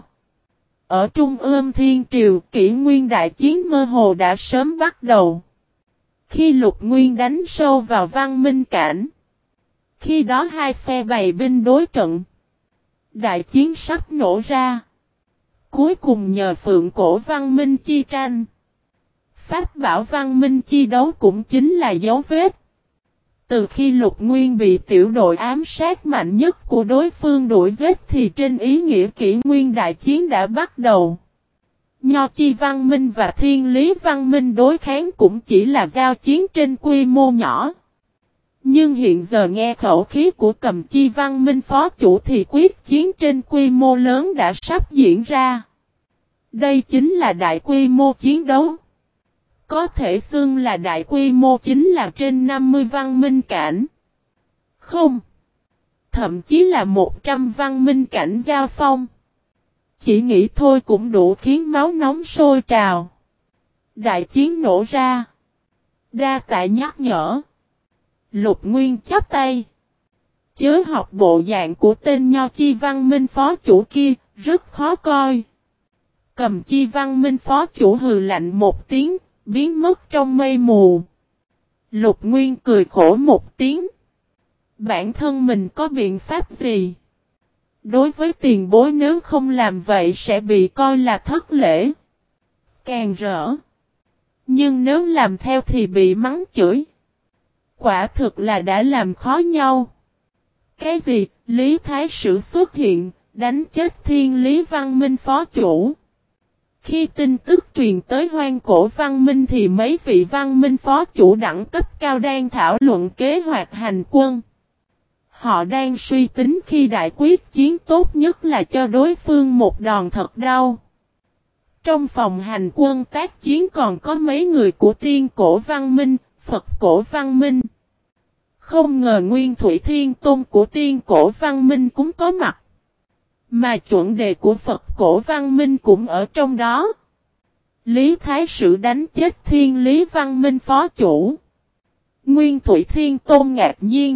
Ở Trung ương Thiên Triều, kỷ nguyên đại chiến mơ hồ đã sớm bắt đầu. Khi Lục Nguyên đánh sâu vào văn minh cảnh, khi đó hai phe bày binh đối trận. Đại chiến sắp nổ ra. Cuối cùng nhờ Phượng Cổ văn minh chi tranh, Pháp bảo văn minh chi đấu cũng chính là dấu vết. Từ khi Lục Nguyên bị tiểu đội ám sát mạnh nhất của đối phương đuổi giết thì trên ý nghĩa kỷ nguyên đại chiến đã bắt đầu. Nho Chi văn minh và Thiên Lý văn minh đối kháng cũng chỉ là giao chiến trên quy mô nhỏ. Nhưng hiện giờ nghe khẩu khí của Cầm Chi văn minh phó chủ thì quyết chiến trên quy mô lớn đã sắp diễn ra. Đây chính là đại quy mô chiến đấu. Có thể xưng là đại quy mô chính là trên 50 văn minh cảnh. Không. Thậm chí là 100 văn minh cảnh giao phong. Chỉ nghĩ thôi cũng đủ khiến máu nóng sôi trào. Đại chiến nổ ra. Đa tạ nhắc nhở. Lục Nguyên chắp tay. Chớ học bộ dạng của tên Nho Chi văn minh phó chủ kia, rất khó coi. Cầm Chi văn minh phó chủ hừ lạnh một tiếng, biến mất trong mây mù. Lục Nguyên cười khổ một tiếng. Bản thân mình có biện pháp gì? Đối với tiền bối nếu không làm vậy sẽ bị coi là thất lễ. Càng rỡ. Nhưng nếu làm theo thì bị mắng chửi. Quả thực là đã làm khó nhau. Cái gì? Lý Thái Sử xuất hiện, đánh chết Thiên Lý văn minh phó chủ. Khi tin tức truyền tới Hoang Cổ văn minh thì mấy vị văn minh phó chủ đẳng cấp cao đang thảo luận kế hoạch hành quân. Họ đang suy tính khi đại quyết chiến tốt nhất là cho đối phương một đòn thật đau. Trong phòng hành quân tác chiến còn có mấy người của Tiên Cổ văn minh, Phật Cổ văn minh. Không ngờ Nguyên Thủy Thiên Tôn của Tiên Cổ văn minh cũng có mặt. Mà chuẩn đề của Phật Cổ văn minh cũng ở trong đó. Lý Thái Sử đánh chết Thiên Lý văn minh phó chủ. Nguyên Thủy Thiên Tôn ngạc nhiên.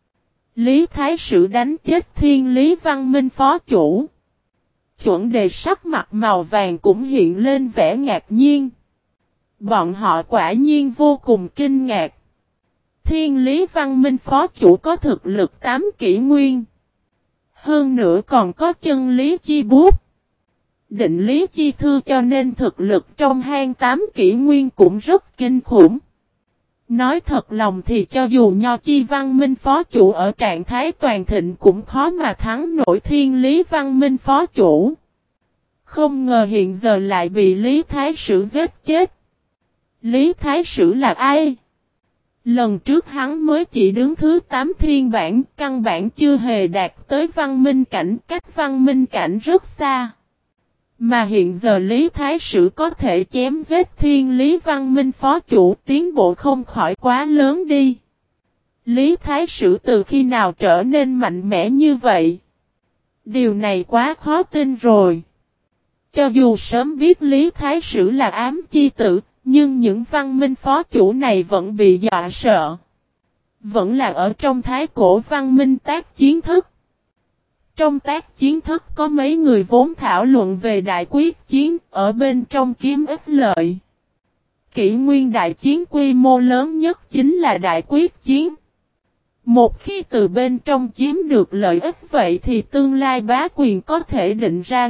Lý Thái Sử đánh chết Thiên Lý văn minh phó chủ. Chuẩn đề sắc mặt màu vàng cũng hiện lên vẻ ngạc nhiên. Bọn họ quả nhiên vô cùng kinh ngạc. Thiên Lý văn minh phó chủ có thực lực 8 kỷ nguyên. Hơn nữa còn có chân lý chi bút. Định Lý Chi Thư cho nên thực lực trong hang 8 kỷ nguyên cũng rất kinh khủng. Nói thật lòng thì cho dù Nho Chi Văn Minh phó chủ ở trạng thái toàn thịnh cũng khó mà thắng nổi Thiên Lý Văn Minh phó chủ. Không ngờ hiện giờ lại bị Lý Thái Sử giết chết. Lý Thái Sử là ai? Lần trước hắn mới chỉ đứng thứ 8 thiên bản, căn bản chưa hề đạt tới văn minh cảnh, cách văn minh cảnh rất xa. Mà hiện giờ Lý Thái Sử có thể chém giết Thiên Lý Văn Minh phó chủ, tiến bộ không khỏi quá lớn đi. Lý Thái Sử từ khi nào trở nên mạnh mẽ như vậy? Điều này quá khó tin rồi. Cho dù sớm biết Lý Thái Sử là ám chi tử, nhưng những văn minh phó chủ này vẫn bị dọa sợ. Vẫn là ở trong thái cổ văn minh tác chiến thức. Trong tác chiến thức có mấy người vốn thảo luận về đại quyết chiến, ở bên trong kiếm ít lợi. Kỷ nguyên đại chiến quy mô lớn nhất chính là đại quyết chiến. Một khi từ bên trong chiếm được lợi ích vậy thì tương lai bá quyền có thể định ra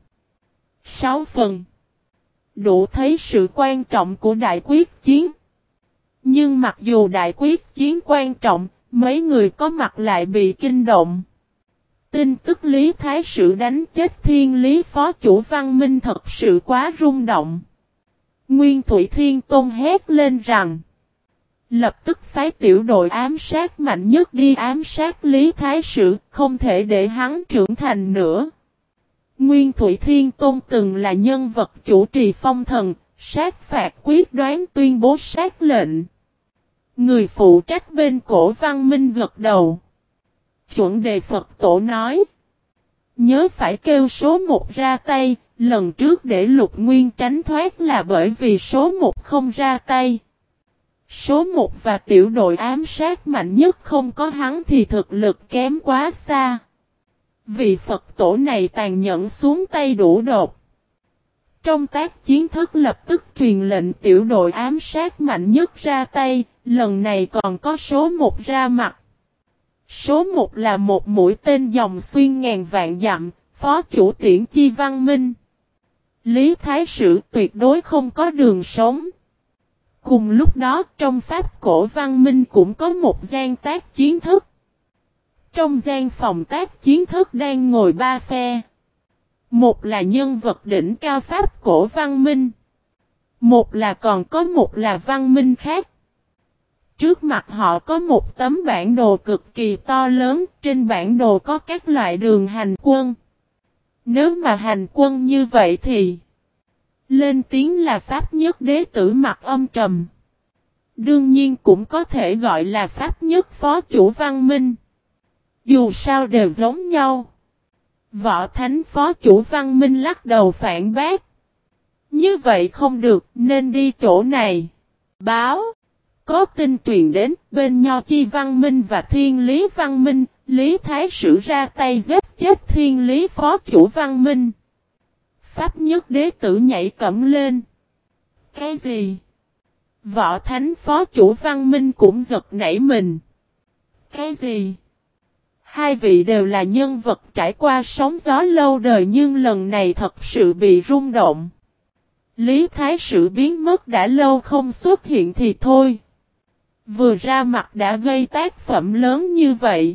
5-6 phần. Đủ thấy sự quan trọng của đại quyết chiến. Nhưng mặc dù đại quyết chiến quan trọng, mấy người có mặt lại bị kinh động. Tin tức Lý Thái Sử đánh chết Thiên Lý phó chủ văn minh thật sự quá rung động. Nguyên Thủy Thiên Tôn hét lên rằng, lập tức phái tiểu đội ám sát mạnh nhất đi ám sát Lý Thái Sử, không thể để hắn trưởng thành nữa. Nguyên Thủy Thiên Tôn từng là nhân vật chủ trì phong thần, sát phạt quyết đoán tuyên bố sát lệnh. Người phụ trách bên cổ văn minh gật đầu. Chuẩn đề Phật tổ nói, nhớ phải kêu số 1 ra tay, lần trước để Lục Nguyên tránh thoát là bởi vì số 1 không ra tay. Số 1 và tiểu đội ám sát mạnh nhất không có hắn thì thực lực kém quá xa. Vị Phật tổ này tàn nhẫn xuống tay đủ đột. Trong tác chiến thức lập tức truyền lệnh tiểu đội ám sát mạnh nhất ra tay, lần này còn có số 1 ra mặt. Số 1 là một mũi tên dòng xuyên ngàn vạn dặm, phó chủ Tiễn Chi Văn Minh. Lý Thái Sử tuyệt đối không có đường sống. Cùng lúc đó trong Pháp cổ Văn Minh cũng có một gian tác chiến thức. Trong gian phòng tác chiến thức đang ngồi 3 phe. Một là nhân vật đỉnh cao Pháp cổ Văn Minh. Một là còn có một là Văn Minh khác. Trước mặt họ có một tấm bản đồ cực kỳ to lớn, trên bản đồ có các loại đường hành quân. Nếu mà hành quân như vậy thì lên tiếng là Pháp Nhất Đế Tử mặt âm trầm. Đương nhiên cũng có thể gọi là Pháp Nhất Phó Chủ Văn Minh. Dù sao đều giống nhau. Võ Thánh Phó Chủ Văn Minh lắc đầu phản bác. Như vậy không được, nên đi chỗ này. Báo. Có tin truyền đến, bên Nho Chi Văn Minh và Thiên Lý Văn Minh, Lý Thái Sử ra tay giết chết Thiên Lý Phó Chủ Văn Minh. Pháp Nhất Đế Tử nhảy cẫng lên. Cái gì? Võ Thánh Phó Chủ Văn Minh cũng giật nảy mình. Cái gì? Hai vị đều là nhân vật trải qua sóng gió lâu đời nhưng lần này thật sự bị rung động. Lý Thái Sử biến mất đã lâu không xuất hiện thì thôi. Vừa ra mặt đã gây tác phẩm lớn như vậy.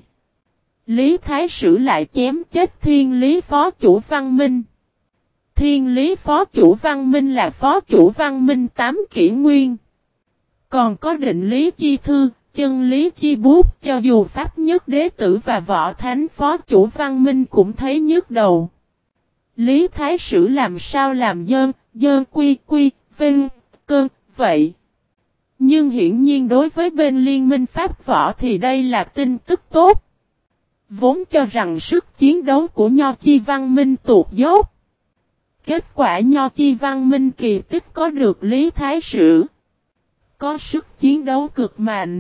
Lý Thái Sử lại chém chết Thiên Lý Phó Chủ Văn Minh. Thiên Lý Phó Chủ Văn Minh là Phó Chủ Văn Minh 8 kỷ nguyên. Còn có Định Lý Chi Thư, Chân Lý Chi Bút, cho dù Pháp Nhất Đế Tử và Võ Thánh Phó Chủ Văn Minh cũng thấy nhức đầu. Lý Thái Sử làm sao làm dơn quy, vinh, cơn, vậy. Nhưng hiển nhiên đối với bên Liên minh Pháp Võ thì đây là tin tức tốt. Vốn cho rằng sức chiến đấu của Nho Chi Văn Minh tụt dốc. Kết quả Nho Chi Văn Minh kỳ tích có được Lý Thái Sử. Có sức chiến đấu cực mạnh.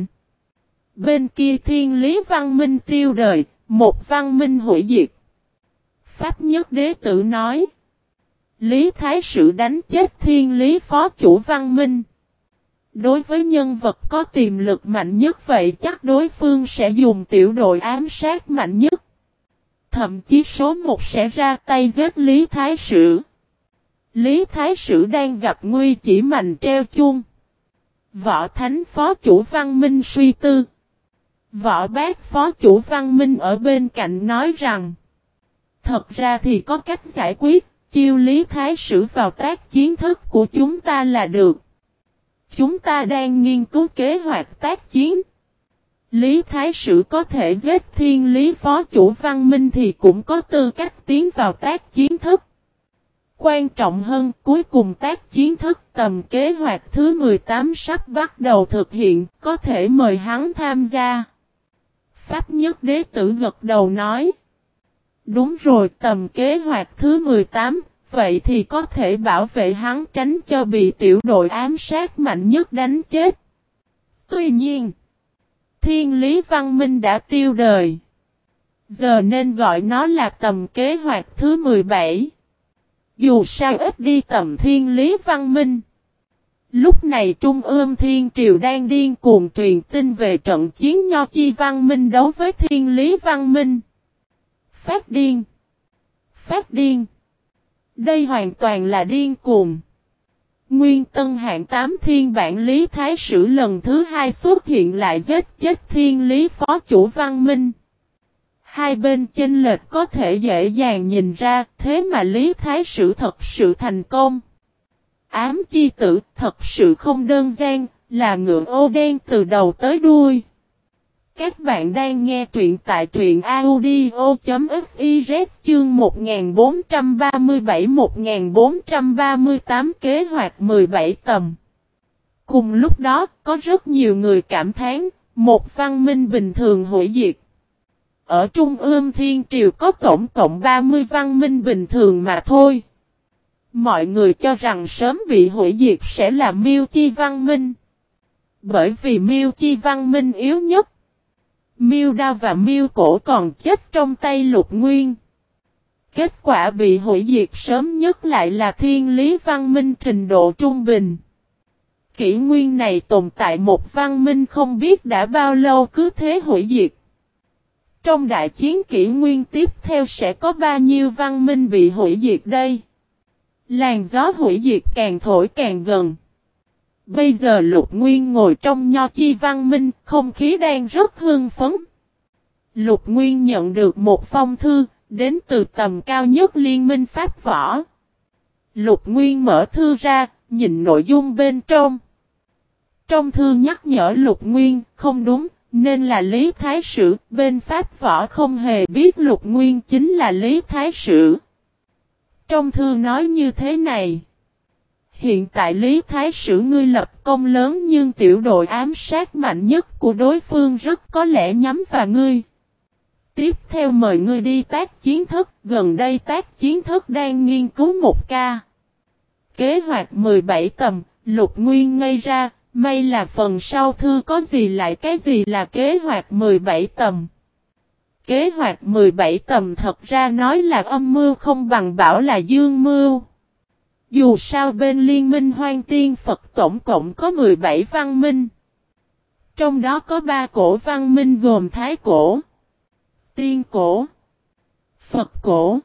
Bên kia Thiên Lý Văn Minh tiêu đời, một văn minh hủy diệt. Pháp Nhất Đế Tử nói. Lý Thái Sử đánh chết Thiên Lý Phó Chủ Văn Minh. Đối với nhân vật có tiềm lực mạnh nhất vậy chắc đối phương sẽ dùng tiểu đội ám sát mạnh nhất. Thậm chí số 1 sẽ ra tay giết Lý Thái Sử. Lý Thái Sử đang gặp nguy chỉ mạnh treo chuông. Võ Thánh phó chủ Văn Minh suy tư. Võ Bác phó chủ Văn Minh ở bên cạnh nói rằng, thật ra thì có cách giải quyết, chiêu Lý Thái Sử vào tác chiến thức của chúng ta là được. Chúng ta đang nghiên cứu kế hoạch tác chiến. Lý Thái Sử có thể giết Thiên Lý phó chủ Văn Minh thì cũng có tư cách tiến vào tác chiến thức. Quan trọng hơn, cuối cùng tác chiến thức tầm kế hoạch thứ 18 sắp bắt đầu thực hiện, có thể mời hắn tham gia. Pháp Nhất Đế Tử gật đầu nói. Đúng rồi, tầm kế hoạch thứ 18, vậy thì có thể bảo vệ hắn tránh cho bị tiểu đội ám sát mạnh nhất đánh chết. Tuy nhiên, Thiên Lý Văn Minh đã tiêu đời. Giờ nên gọi nó là tầm kế hoạch thứ 17. Dù sao ít đi tầm Thiên Lý Văn Minh. Lúc này Trung ương Thiên Triều đang điên cuồng truyền tin về trận chiến Nho Chi Văn Minh đấu với Thiên Lý Văn Minh. Phát điên! Phát điên! Đây hoàn toàn là điên cuồng. Nguyên Tân hạng 8 thiên bản Lý Thái Sử lần thứ 2 xuất hiện lại giết chết Thiên Lý phó chủ Văn Minh. Hai bên chênh lệch có thể dễ dàng nhìn ra, thế mà Lý Thái Sử thật sự thành công. Ám chi tử thật sự không đơn giản, là ngựa ô đen từ đầu tới đuôi. Các bạn đang nghe truyện tại truyện audio.fiz chương 1437-1438 kế hoạch 17 tầm. Cùng lúc đó, có rất nhiều người cảm thán, một văn minh bình thường hủy diệt. Ở Trung ương Thiên Triều có tổng cộng 30 văn minh bình thường mà thôi. Mọi người cho rằng sớm bị hủy diệt sẽ là Miêu Chi Văn Minh. Bởi vì Miêu Chi Văn Minh yếu nhất. Miêu Đao và Miêu Cổ còn chết trong tay Lục Nguyên. Kết quả bị hủy diệt sớm nhất lại là Thiên Lý Văn Minh trình độ trung bình. Kỷ nguyên này tồn tại một văn minh không biết đã bao lâu cứ thế hủy diệt. Trong đại chiến kỷ nguyên tiếp theo sẽ có bao nhiêu văn minh bị hủy diệt đây? Làn gió hủy diệt càng thổi càng gần. Bây giờ Lục Nguyên ngồi trong Nho Chi Văn Minh, không khí đang rất hưng phấn. Lục Nguyên nhận được một phong thư, đến từ tầm cao nhất Liên minh Pháp Võ. Lục Nguyên mở thư ra, nhìn nội dung bên trong. Trong thư nhắc nhở Lục Nguyên, không đúng, nên là Lý Thái Sử, bên Pháp Võ không hề biết Lục Nguyên chính là Lý Thái Sử. Trong thư nói như thế này. Hiện tại Lý Thái Sử ngươi lập công lớn nhưng tiểu đội ám sát mạnh nhất của đối phương rất có lẽ nhắm vào ngươi. Tiếp theo mời ngươi đi tác chiến thức, gần đây tác chiến thức đang nghiên cứu một ca. Kế hoạch 17 tầm, Lục Nguyên ngây ra, may là phần sau thư có gì lại cái gì là kế hoạch 17 tầm. Kế hoạch 17 tầm thật ra nói là âm mưu không bằng bảo là dương mưu. Dù sao bên Liên minh Hoang Tiên Phật tổng cộng có 17 văn minh. Trong đó có 3 cổ văn minh gồm Thái Cổ, Tiên Cổ, Phật Cổ.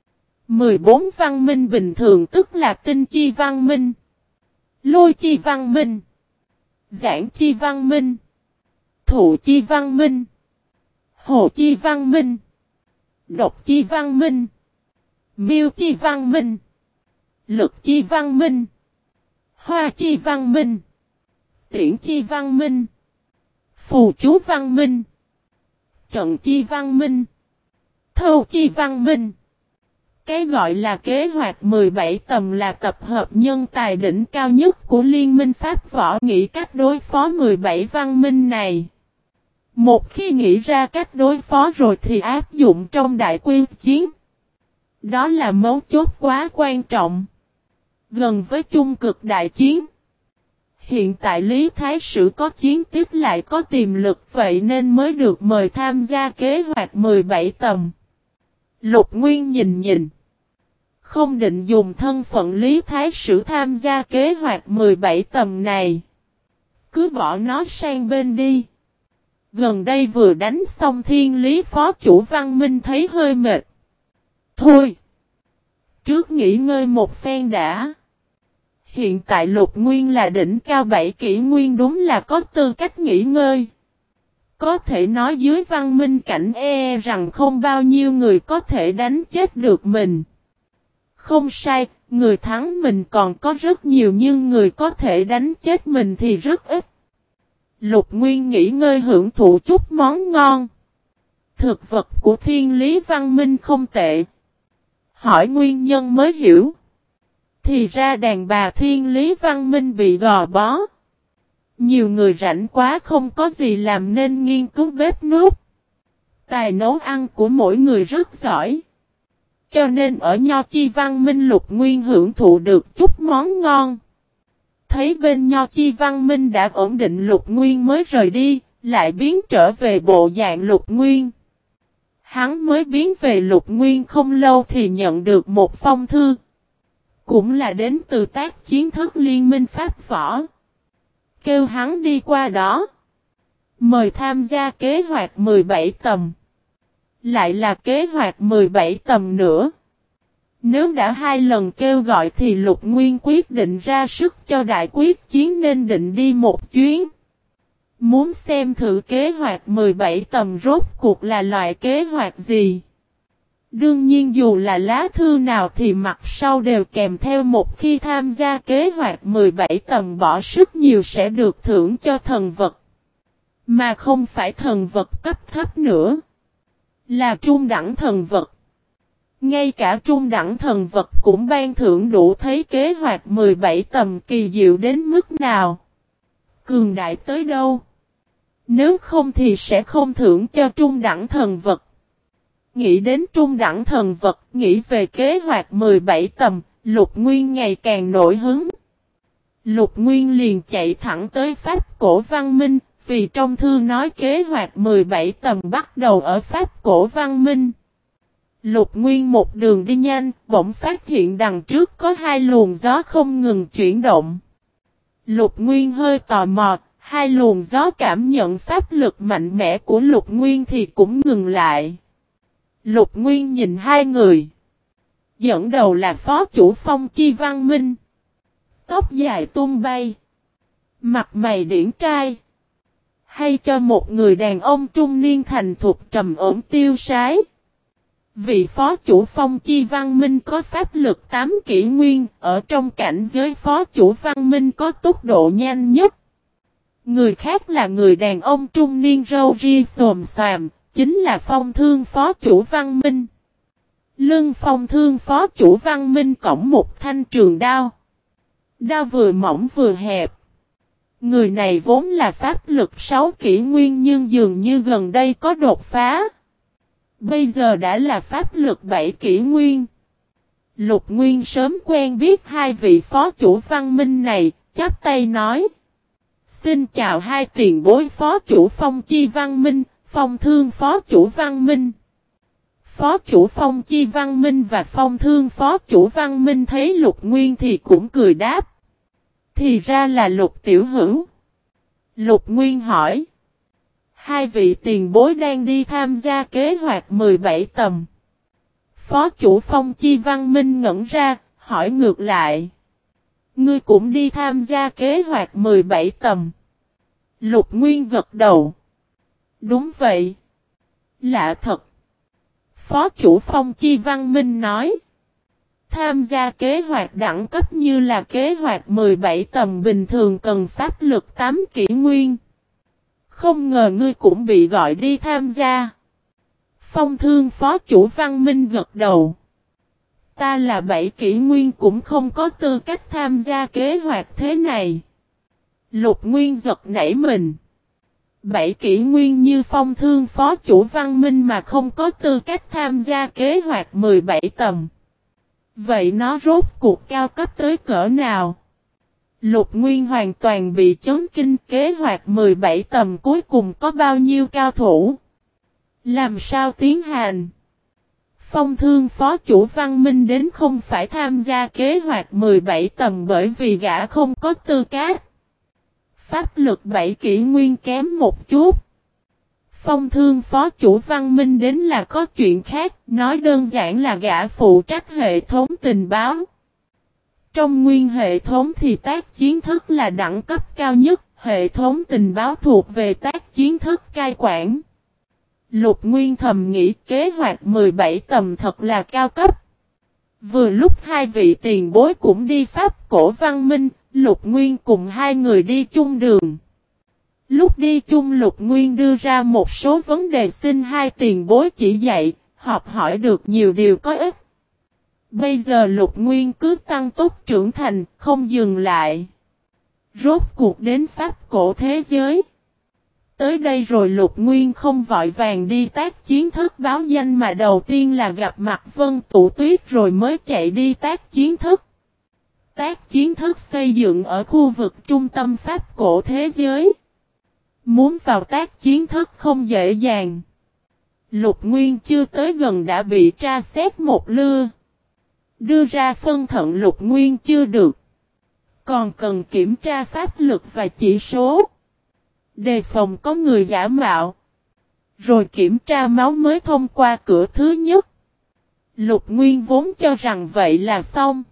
14 văn minh bình thường tức là Tinh Chi Văn Minh, Lôi Chi Văn Minh, Giảng Chi Văn Minh, Thụ Chi Văn Minh, Hồ Chi Văn Minh, Độc Chi Văn Minh, Miêu Chi Văn Minh, Lực Chi Văn Minh, Hoa Chi Văn Minh, Tiễn Chi Văn Minh, Phù Chú Văn Minh, Trận Chi Văn Minh, Thâu Chi Văn Minh. Cái gọi là kế hoạch 17 tầm là tập hợp nhân tài đỉnh cao nhất của Liên minh Pháp Võ nghĩ cách đối phó 17 văn minh này. Một khi nghĩ ra cách đối phó rồi thì áp dụng trong đại quyết chiến. Đó là mấu chốt quá quan trọng. Gần với chung cực đại chiến. Hiện tại Lý Thái Sử có chiến tiếp lại có tiềm lực vậy nên mới được mời tham gia kế hoạch 17 tầm. Lục Nguyên nhìn. Không định dùng thân phận Lý Thái Sử tham gia kế hoạch 17 tầm này. Cứ bỏ nó sang bên đi. Gần đây vừa đánh xong Thiên Lý phó chủ Văn Minh thấy hơi mệt. Thôi. Trước nghỉ ngơi một phen đã. Hiện tại Lục Nguyên là đỉnh cao 7 kỷ nguyên đúng là có tư cách nghỉ ngơi. Có thể nói dưới văn minh cảnh rằng không bao nhiêu người có thể đánh chết được mình. Không sai, người thắng mình còn có rất nhiều nhưng người có thể đánh chết mình thì rất ít. Lục Nguyên nghỉ ngơi hưởng thụ chút món ngon. Thực vật của thiên lý văn minh không tệ. Hỏi nguyên nhân mới hiểu. Thì ra đàn bà thiên lý văn minh bị gò bó. Nhiều người rảnh quá không có gì làm nên nghiên cứu bếp núc. Tài nấu ăn của mỗi người rất giỏi. Cho nên ở Nho Chi văn minh Lục Nguyên hưởng thụ được chút món ngon. Thấy bên Nho Chi văn minh đã ổn định Lục Nguyên mới rời đi, lại biến trở về bộ dạng Lục Nguyên. Hắn mới biến về Lục Nguyên không lâu thì nhận được một phong thư. Cũng là đến từ tác chiến thức liên minh Pháp võ. Kêu hắn đi qua đó. Mời tham gia kế hoạch 17 tầm. Lại là kế hoạch 17 tầm nữa. Nếu đã 2 lần kêu gọi thì Lục Nguyên quyết định ra sức cho đại quyết chiến nên định đi một chuyến. Muốn xem thử kế hoạch 17 tầm rốt cuộc là loại kế hoạch gì. Đương nhiên dù là lá thư nào thì mặt sau đều kèm theo một khi tham gia kế hoạch 17 tầm bỏ sức nhiều sẽ được thưởng cho thần vật. Mà không phải thần vật cấp thấp nữa. Là trung đẳng thần vật. Ngay cả trung đẳng thần vật cũng ban thưởng đủ thấy kế hoạch 17 tầm kỳ diệu đến mức nào. Cường đại tới đâu. Nếu không thì sẽ không thưởng cho trung đẳng thần vật. Nghĩ đến trung đẳng thần vật, nghĩ về kế hoạch 17 tầm, Lục Nguyên ngày càng nổi hứng. Lục Nguyên liền chạy thẳng tới Pháp cổ văn minh, vì trong thư nói kế hoạch 17 tầm bắt đầu ở Pháp cổ văn minh. Lục Nguyên một đường đi nhanh, bỗng phát hiện đằng trước có 2 luồng gió không ngừng chuyển động. Lục Nguyên hơi tò mò, 2 luồng gió cảm nhận pháp lực mạnh mẽ của Lục Nguyên thì cũng ngừng lại. Lục Nguyên nhìn 2 người. Dẫn đầu là phó chủ Phong Chi Văn Minh. Tóc dài tung bay. Mặt mày điển trai. Hay cho một người đàn ông trung niên thành thục trầm ổn tiêu sái. Vị phó chủ Phong Chi Văn Minh có pháp lực 8 kỷ nguyên, ở trong cảnh giới phó chủ Văn Minh có tốc độ nhanh nhất. Người khác là người đàn ông trung niên râu ria xồm xoàm, chính là Phong Thương phó chủ Văn Minh. Lưng Phong Thương phó chủ Văn Minh cõng một thanh trường đao. Đao vừa mỏng vừa hẹp. Người này vốn là pháp lực 6 kỷ nguyên nhưng dường như gần đây có đột phá. Bây giờ đã là pháp lực 7 kỷ nguyên. Lục Nguyên sớm quen biết 2 vị phó chủ Văn Minh này, chắp tay nói. Xin chào 2 tiền bối phó chủ Phong Chi Văn Minh, Phong Thương phó chủ Văn Minh. Phó chủ Phong Chi Văn Minh và Phong Thương phó chủ Văn Minh thấy Lục Nguyên thì cũng cười đáp. Thì ra là Lục Tiểu Hữu. Lục Nguyên hỏi. 2 vị tiền bối đang đi tham gia kế hoạch 17 tầm. Phó chủ Phong Chi Văn Minh ngẩn ra, hỏi ngược lại. Ngươi cũng đi tham gia kế hoạch 17 tầm. Lục Nguyên gật đầu. Đúng vậy. Lạ thật. Phó chủ Phong Chi Văn Minh nói. Tham gia kế hoạch đẳng cấp như là kế hoạch 17 tầm bình thường cần pháp lực 8 kỷ nguyên. Không ngờ ngươi cũng bị gọi đi tham gia. Phong Thương phó chủ Văn Minh gật đầu. Ta là 7 kỷ nguyên cũng không có tư cách tham gia kế hoạch thế này. Lục Nguyên giật nảy mình. 7 kỷ nguyên như Phong Thương phó chủ Văn Minh mà không có tư cách tham gia kế hoạch 17 tầm. Vậy nó rốt cuộc cao cấp tới cỡ nào? Lục Nguyên hoàn toàn bị chấn kinh, kế hoạch 17 tầm cuối cùng có bao nhiêu cao thủ? Làm sao tiến hành? Phong Thương phó chủ Văn Minh đến không phải tham gia kế hoạch 17 tầm bởi vì gã không có tư cách. Pháp lực 7 kỷ nguyên kém một chút. Phong thương phó chủ Văn Minh đến là có chuyện khác, nói đơn giản là gã phụ trách hệ thống tình báo. Trong nguyên hệ thống thì tác chiến thức là đẳng cấp cao nhất, hệ thống tình báo thuộc về tác chiến thức cai quản. Lục Nguyên thầm nghĩ kế hoạch 17 tầm thật là cao cấp. Vừa lúc hai vị tiền bối cũng đi Pháp cổ Văn Minh, Lục Nguyên cùng hai người đi chung đường. Lúc đi chung Lục Nguyên đưa ra một số vấn đề xin hai tiền bối chỉ dạy, học hỏi được nhiều điều có ích. Bây giờ Lục Nguyên cứ tăng tốc trưởng thành, không dừng lại. Rốt cuộc đến Pháp cổ thế giới. Tới đây rồi Lục Nguyên không vội vàng đi tác chiến thức báo danh mà đầu tiên là gặp mặt Vân Tụ Tuyết rồi mới chạy đi tác chiến thức. Tác chiến thức xây dựng ở khu vực trung tâm Pháp cổ thế giới. Muốn vào tác chiến thức không dễ dàng. Lục Nguyên chưa tới gần đã bị tra xét một lưa. Đưa ra phân thận Lục Nguyên chưa được. Còn cần kiểm tra pháp lực và chỉ số. Đề phòng có người giả mạo. Rồi kiểm tra máu mới thông qua cửa thứ nhất. Lục Nguyên vốn cho rằng vậy là xong.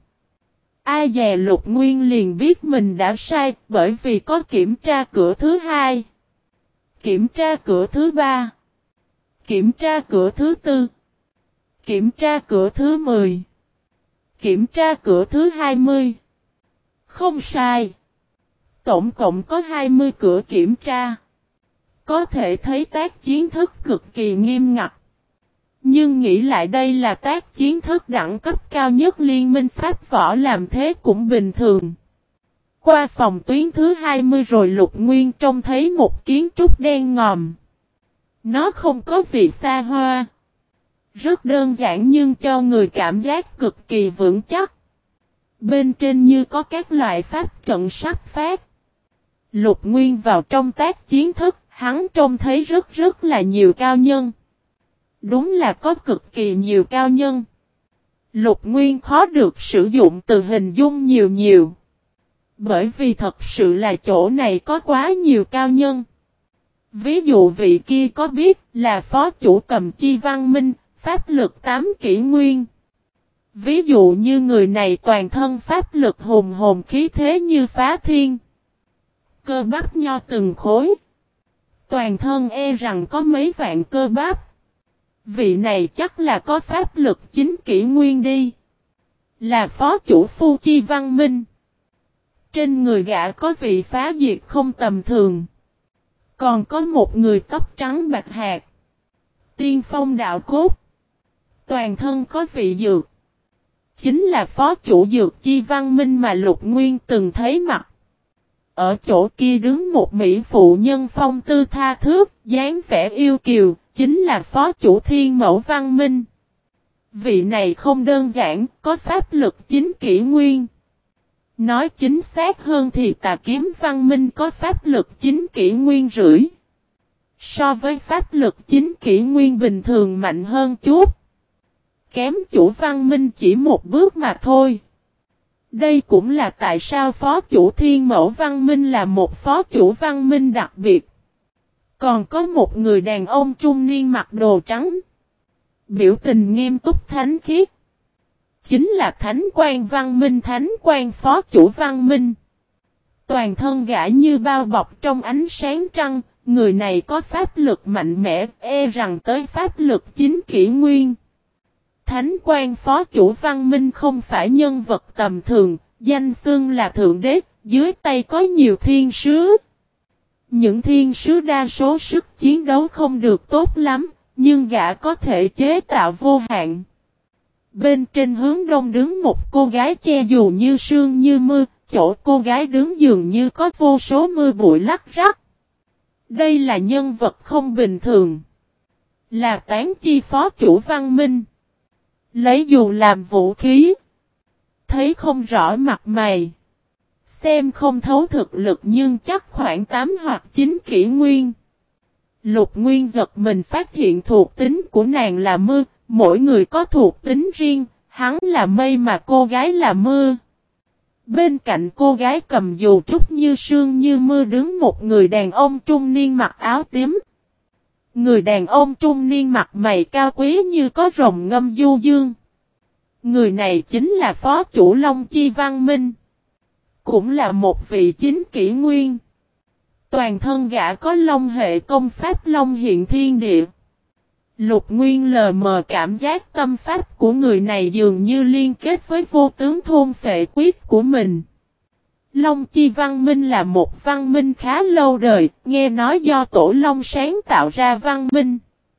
Ai dè Lục Nguyên liền biết mình đã sai bởi vì có kiểm tra cửa thứ hai. Kiểm tra cửa thứ ba. Kiểm tra cửa thứ tư. Kiểm tra cửa thứ 10. Kiểm tra cửa thứ 20. Không sai. Tổng cộng có 20 cửa kiểm tra. Có thể thấy tác chiến thức cực kỳ nghiêm ngặt. Nhưng nghĩ lại đây là tác chiến thức đẳng cấp cao nhất Liên minh Pháp võ làm thế cũng bình thường. Qua phòng tuyến thứ 20 rồi Lục Nguyên trông thấy một kiến trúc đen ngòm. Nó không có gì xa hoa. Rất đơn giản nhưng cho người cảm giác cực kỳ vững chắc. Bên trên như có các loại pháp trận sắp phát. Lục Nguyên vào trong tác chiến thức, hắn trông thấy rất là nhiều cao nhân. Đúng là có cực kỳ nhiều cao nhân. Lục Nguyên khó được sử dụng từ hình dung nhiều. Bởi vì thật sự là chỗ này có quá nhiều cao nhân. Ví dụ vị kia có biết là phó chủ Cầm Chi Văn Minh, pháp lực 8 kỷ nguyên. Ví dụ như người này toàn thân pháp lực hùng hồn khí thế như phá thiên. Cơ bắp nho từng khối. Toàn thân e rằng có mấy vạn cơ bắp. Vị này chắc là có pháp lực 9 kỷ nguyên đi. Là phó chủ Phu Chi Văn Minh. Trên người gã có vị phá diệt không tầm thường. Còn có một người tóc trắng bạch hạt. Tiên phong đạo cốt. Toàn thân có vị dược. Chính là phó chủ Dược Chi Văn Minh mà Lục Nguyên từng thấy mặt. Ở chỗ kia đứng một mỹ phụ nhân phong tư tha thước, dáng vẻ yêu kiều, chính là phó chủ Thiên Mẫu Văn Minh. Vị này không đơn giản, có pháp lực 9 kỷ nguyên. Nói chính xác hơn thì Tà Kiếm Văn Minh có pháp lực 9 kỷ nguyên rưỡi. So với pháp lực 9 kỷ nguyên bình thường mạnh hơn chút. Kém chủ Văn Minh chỉ một bước mà thôi. Đây cũng là tại sao phó chủ Thiên Mẫu Văn Minh là một phó chủ Văn Minh đặc biệt. Còn có một người đàn ông trung niên mặc đồ trắng. Biểu tình nghiêm túc thánh khiết. Chính là Thánh Quan Văn Minh, Thánh Quan phó chủ Văn Minh. Toàn thân gã như bao bọc trong ánh sáng trăng. Người này có pháp lực mạnh mẽ, e rằng tới pháp lực 9 kỷ nguyên. Thánh Quan phó chủ Văn Minh không phải nhân vật tầm thường, danh xưng là Thượng Đế, dưới tay có nhiều thiên sứ. Những thiên sứ đa số sức chiến đấu không được tốt lắm, nhưng gã có thể chế tạo vô hạn. Bên trên hướng đông đứng một cô gái che dù như sương như mưa, chỗ cô gái đứng dường như có vô số mưa bụi lắc rắc. Đây là nhân vật không bình thường. Là Tán Chi phó chủ Văn Minh. Lấy dù làm vũ khí. Thấy không rõ mặt mày. Xem không thấu thực lực nhưng chắc khoảng 8 hoặc 9 kỷ nguyên. Lục Nguyên giật mình phát hiện thuộc tính của nàng là mưa. Mỗi người có thuộc tính riêng. Hắn là mây mà cô gái là mưa. Bên cạnh cô gái cầm dù trúc như sương như mưa đứng một người đàn ông trung niên mặc áo tím. Người đàn ông trung niên mặt mày cao quý như có rồng ngâm du dương. Người này chính là phó chủ Long Chi Văn Minh. Cũng là một vị chính kỷ nguyên. Toàn thân gã có long hệ công pháp long hiện thiên địa. Lục Nguyên lờ mờ cảm giác tâm pháp của người này dường như liên kết với vô tướng thôn phệ quyết của mình. Long Chi Văn Minh là một văn minh khá lâu đời, nghe nói do Tổ Long sáng tạo ra văn minh.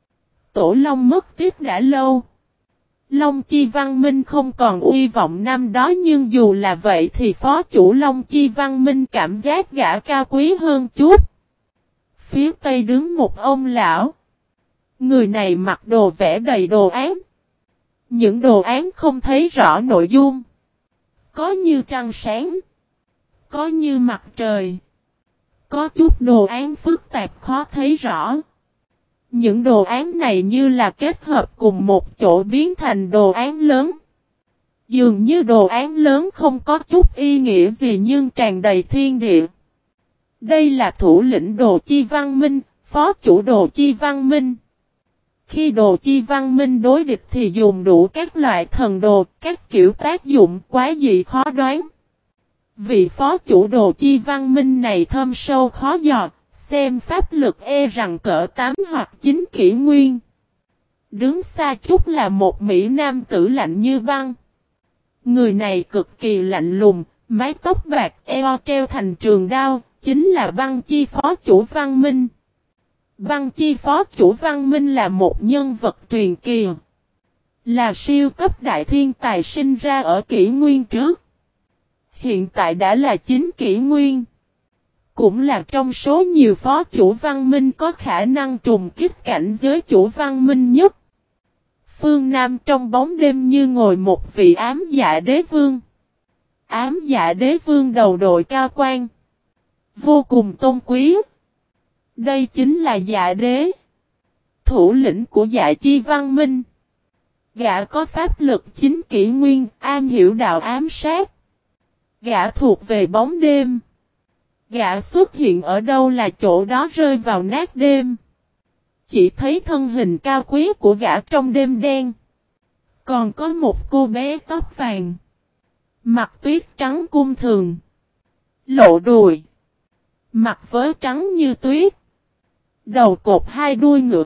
Tổ Long mất tiếc đã lâu. Long Chi Văn Minh không còn uy vọng năm đó, nhưng dù là vậy thì phó chủ Long Chi Văn Minh cảm giác gã cao quý hơn chút. Phía tây đứng một ông lão. Người này mặc đồ vẽ đầy đồ án. Những đồ án không thấy rõ nội dung. Có như trăng sáng. Có như mặt trời. Có chút đồ án phức tạp khó thấy rõ. Những đồ án này như là kết hợp cùng một chỗ biến thành đồ án lớn. Dường như đồ án lớn không có chút ý nghĩa gì nhưng tràn đầy thiên địa. Đây là thủ lĩnh Đồ Chi Văn Minh, phó chủ Đồ Chi Văn Minh. Khi Đồ Chi Văn Minh đối địch thì dùng đủ các loại thần đồ, các kiểu tác dụng quá dị khó đoán. Vị phó chủ Đồ Chi Văn Minh này thâm sâu khó dò, xem pháp lực rằng cỡ 8 hoặc 9 kỷ nguyên. Đứng xa chút là một mỹ nam tử lạnh như băng. Người này cực kỳ lạnh lùng, mái tóc bạc eo treo thành trường đao, chính là Băng Chi phó chủ Văn Minh. Băng Chi phó chủ Văn Minh là một nhân vật truyền kỳ. Là siêu cấp đại thiên tài sinh ra ở kỷ nguyên trước. Hiện tại đã là 9 kỷ nguyên. Cũng là trong số nhiều phó chủ Văn Minh có khả năng trùng kích cảnh giới chủ Văn Minh nhất. Phương Nam trong bóng đêm như ngồi một vị ám dạ đế vương. Ám dạ đế vương đầu đội cao quan. Vô cùng tôn quý. Đây chính là dạ đế. Thủ lĩnh của dạ chi Văn Minh. Gã có pháp lực 9 kỷ nguyên, am hiểu đạo ám sát. Gã thuộc về bóng đêm. Gã xuất hiện ở đâu là chỗ đó rơi vào nát đêm. Chỉ thấy thân hình cao quý của gã trong đêm đen. Còn có một cô bé tóc vàng. Mặt tuyết trắng cung thường. Lộ đùi. Mặt vớ trắng như tuyết. Đầu cột hai đuôi ngựa.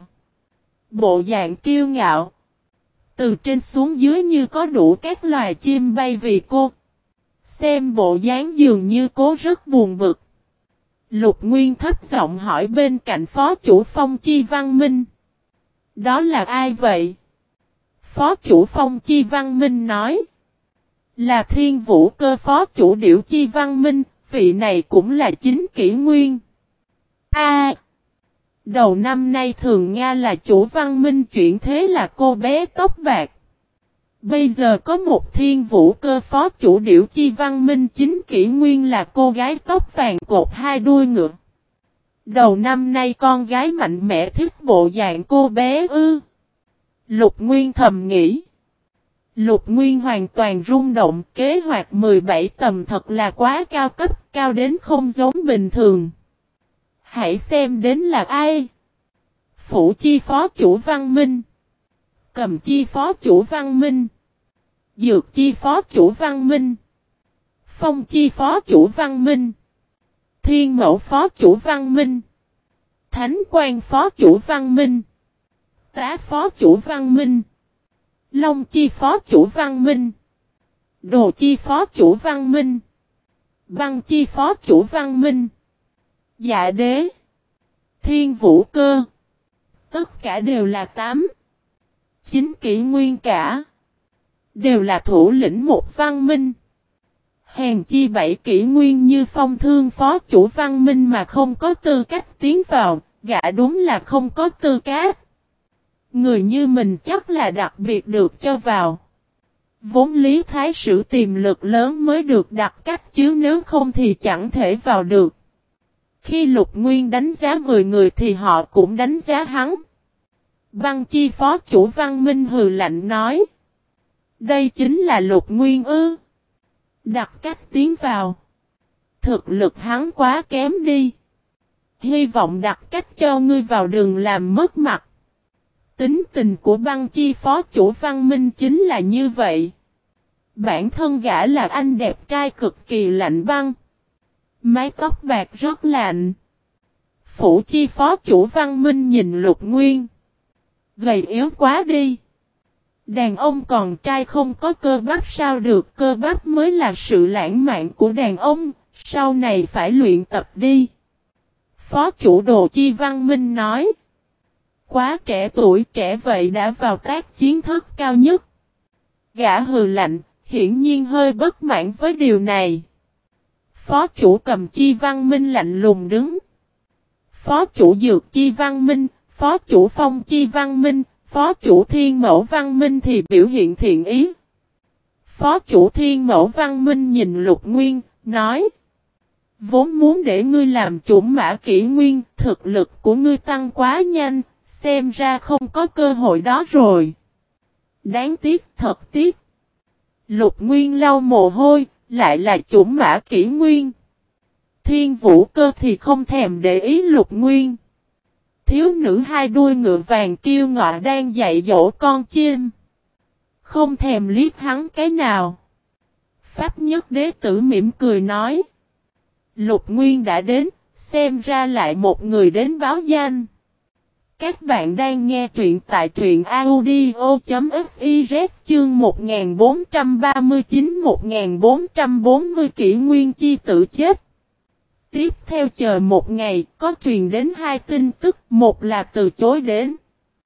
Bộ dạng kiêu ngạo. Từ trên xuống dưới như có đủ các loài chim bay vì cô. Xem bộ dáng dường như cô rất buồn bực. Lục Nguyên thấp giọng hỏi bên cạnh phó chủ Phong Chi Văn Minh. Đó là ai vậy? Phó chủ Phong Chi Văn Minh nói. Là Thiên Vũ Cơ phó chủ Điểu Chi Văn Minh, vị này cũng là 9 kỷ nguyên. Đầu năm nay thường Nga là chủ Văn Minh chuyển thế là cô bé tóc bạc. Bây giờ có một Thiên Vũ Cơ phó chủ Điểu Chi Văn Minh 9 kỷ nguyên là cô gái tóc vàng cột hai đuôi ngựa. Đầu năm nay con gái mạnh mẽ thích bộ dạng cô bé ư. Lục Nguyên thầm nghĩ. Lục Nguyên hoàn toàn rung động, kế hoạch 17 tầm thật là quá cao cấp, cao đến không giống bình thường. Hãy xem đến là ai. Phủ Chi phó chủ Văn Minh. Cầm Chi phó chủ Văn Minh. Dược Chi phó chủ Văn Minh. Phong Chi phó chủ Văn Minh. Thiên Mẫu phó chủ Văn Minh. Thánh Quan phó chủ Văn Minh. Tá phó chủ Văn Minh. Long Chi phó chủ Văn Minh. Đồ Chi phó chủ Văn Minh. Băng Chi phó chủ Văn Minh. Dạ đế. Thiên Vũ Cơ. Tất cả đều là 8. 9 kỷ nguyên cả. Đều là thủ lĩnh một văn minh. Hèn chi 7 kỷ nguyên như Phong Thương phó chủ Văn Minh mà không có tư cách tiến vào, gã đúng là không có tư cách. Người như mình chắc là đặc biệt được cho vào. Vốn lý thái sử tiềm lực lớn mới được đặt cách chứ nếu không thì chẳng thể vào được. Khi Lục Nguyên đánh giá 10 người thì họ cũng đánh giá hắn. Băng Chi phó chủ Văn Minh hừ lạnh nói. Đây chính là Lục Nguyên ư. Đặt cách tiến vào. Thực lực hắn quá kém đi. Hy vọng đặt cách cho ngươi vào đường làm mất mặt. Tính tình của Băng Chi phó chủ Văn Minh chính là như vậy. Bản thân gã là anh đẹp trai cực kỳ lạnh băng. Mái tóc bạc rất lạnh. Phủ Chi phó chủ Văn Minh nhìn Lục Nguyên. Gầy yếu quá đi. Đàn ông còn trai không có cơ bắp sao được, cơ bắp mới là sự lãng mạn của đàn ông, sau này phải luyện tập đi. Phó chủ Đồ Chi Văn Minh nói. Quá trẻ tuổi, trẻ vậy đã vào tác chiến thức cao nhất. Gã hừ lạnh, hiển nhiên hơi bất mãn với điều này. Phó chủ Cầm Chi Văn Minh lạnh lùng đứng. Phó chủ Dược Chi Văn Minh, phó chủ Phong Chi Văn Minh, phó chủ Thiên Mẫu Văn Minh thì biểu hiện thiện ý. Phó chủ Thiên Mẫu Văn Minh nhìn Lục Nguyên, nói. Vốn muốn để ngươi làm chủng mã kỷ nguyên, thực lực của ngươi tăng quá nhanh, xem ra không có cơ hội đó rồi. Đáng tiếc, thật tiếc. Lục Nguyên lau mồ hôi, lại là chủng mã kỷ nguyên. Thiên Vũ Cơ thì không thèm để ý Lục Nguyên. Thiếu nữ hai đuôi ngựa vàng kiêu ngạo đang dạy dỗ con chim. Không thèm liếc hắn cái nào. Pháp Nhất Đế Tử mỉm cười nói. Lục Nguyên đã đến, xem ra lại một người đến báo danh. Các bạn đang nghe truyện tại truyện audio.fiz chương 1439-1440 kỷ nguyên chi tự chết. Tiếp theo chờ một ngày, có truyền đến hai tin tức, một là từ chối đến.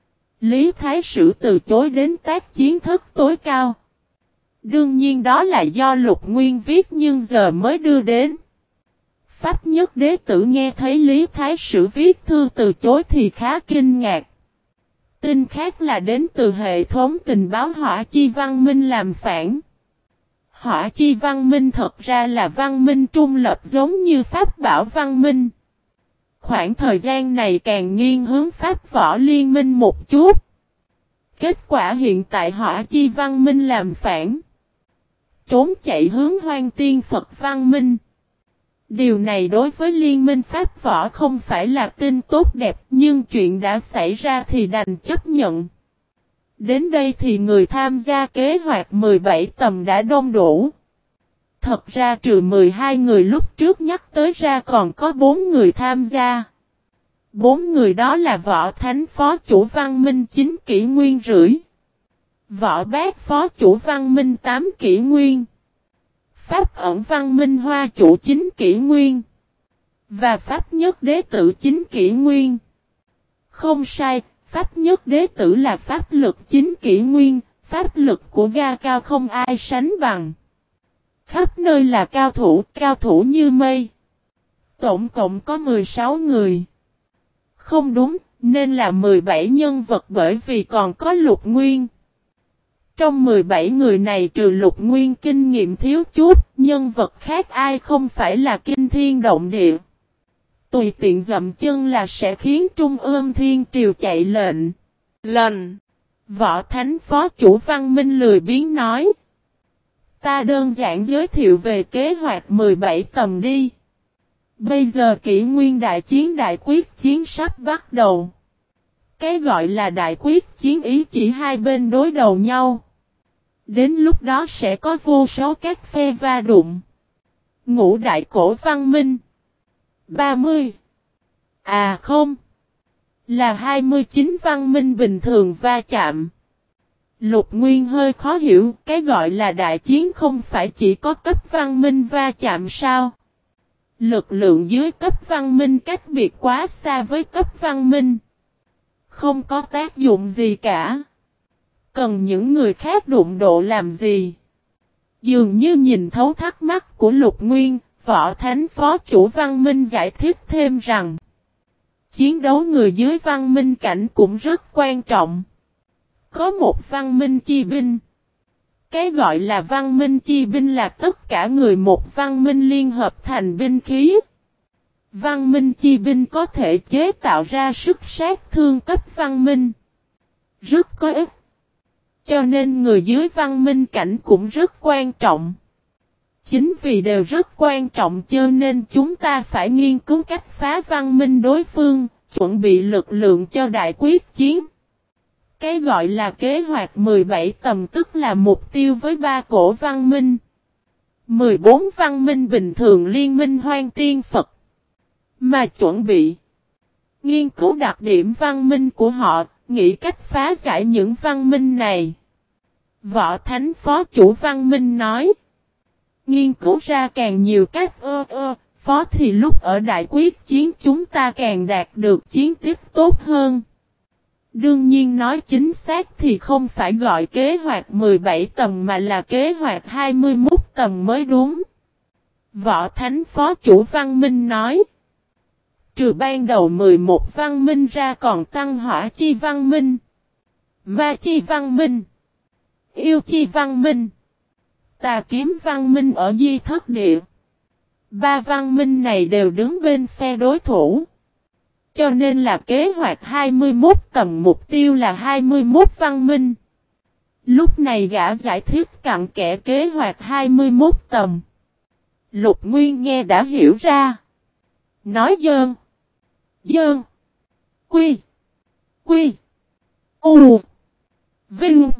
Lý Thái Sử từ chối đến tác chiến thức tối cao. Đương nhiên đó là do Lục Nguyên viết nhưng giờ mới đưa đến. Pháp Nhất Đế Tử nghe thấy Lý Thái Sử viết thư từ chối thì khá kinh ngạc. Tin khác là đến từ hệ thống tình báo Hỏa Chi Văn Minh làm phản. Hỏa Chi Văn Minh thật ra là văn minh trung lập giống như Pháp Bảo Văn Minh. Khoảng thời gian này càng nghiêng hướng Pháp Võ Liên Minh một chút. Kết quả hiện tại Hỏa Chi Văn Minh làm phản. Trốn chạy hướng Hoang Tiên Phật Văn Minh. Điều này đối với Liên minh Pháp Võ không phải là tin tốt đẹp nhưng chuyện đã xảy ra thì đành chấp nhận. Đến đây thì người tham gia kế hoạch 17 tầm đã đông đủ. Thật ra trừ 12 người lúc trước nhắc tới ra còn có 4 người tham gia. 4 người đó là Võ Thánh Phó Chủ Văn Minh 9 kỷ nguyên rưỡi. Võ Bác Phó Chủ Văn Minh 8 kỷ nguyên. Pháp Ẩn Văn Minh Hoa Chủ 9 kỷ nguyên. Và Pháp Nhất Đế Tử 9 kỷ nguyên. Không sai, Pháp Nhất Đế Tử là pháp lực 9 kỷ nguyên, pháp lực của ga cao không ai sánh bằng. Khắp nơi là cao thủ như mây. Tổng cộng có 16 người. Không đúng, nên là 17 nhân vật bởi vì còn có Lục Nguyên. Trong 17 người này trừ Lục Nguyên kinh nghiệm thiếu chút, nhân vật khác ai không phải là kinh thiên động địa. Tùy tiện dậm chân là sẽ khiến Trung ương Thiên Triều chạy lệnh. Võ Thánh Phó Chủ Văn Minh lười biếng nói. Ta đơn giản giới thiệu về kế hoạch 17 tầm đi. Bây giờ kỷ nguyên đại chiến đại quyết chiến sắp bắt đầu. Cái gọi là đại quyết chiến ý chỉ hai bên đối đầu nhau. Đến lúc đó sẽ có vô số các phe va đụng. Ngũ đại cổ văn minh. 30. À không. Là 29 văn minh bình thường va chạm. Lục Nguyên hơi khó hiểu, cái gọi là đại chiến không phải chỉ có cấp văn minh va chạm sao? Lực lượng dưới cấp văn minh cách biệt quá xa với cấp văn minh. Không có tác dụng gì cả. Cần những người khác đụng độ làm gì? Dường như nhìn thấu thắc mắc của Lục Nguyên, Võ Thánh Phó Chủ Văn Minh giải thích thêm rằng chiến đấu người dưới văn minh cảnh cũng rất quan trọng. Có một văn minh chi binh. Cái gọi là văn minh chi binh là tất cả người một văn minh liên hợp thành binh khí. Văn minh chi binh có thể chế tạo ra sức sát thương cấp văn minh. Rất có ích. Cho nên người dưới văn minh cảnh cũng rất quan trọng. Chính vì đều rất quan trọng cho nên chúng ta phải nghiên cứu cách phá văn minh đối phương, chuẩn bị lực lượng cho đại quyết chiến. Cái gọi là kế hoạch 17 tầng tức là mục tiêu với 3 cổ văn minh. 14 văn minh bình thường liên minh Hoang Tiên Phật. Mà chuẩn bị nghiên cứu đặc điểm văn minh của họ, nghĩ cách phá giải những văn minh này. Võ Thánh Phó Chủ Văn Minh nói. Nghiên cứu ra càng nhiều cách phó thì lúc ở đại quyết chiến chúng ta càng đạt được chiến tích tốt hơn. Đương nhiên nói chính xác thì không phải gọi kế hoạch 17 tầng mà là kế hoạch 21 tầng mới đúng. Võ Thánh Phó Chủ Văn Minh nói. Trừ ban đầu 11 văn minh ra còn tăng hỏa chi văn minh, ma chi văn minh, yêu chi văn minh, tà kiếm văn minh ở Di Thất Địa. 3 văn minh này đều đứng bên phe đối thủ. Cho nên là kế hoạch 21 tầng mục tiêu là 21 văn minh. Lúc này gã giải thích cặn kẽ kế hoạch 21 tầng. Lục Nguyên nghe đã hiểu ra. Nói dơn. Quy. Vinh.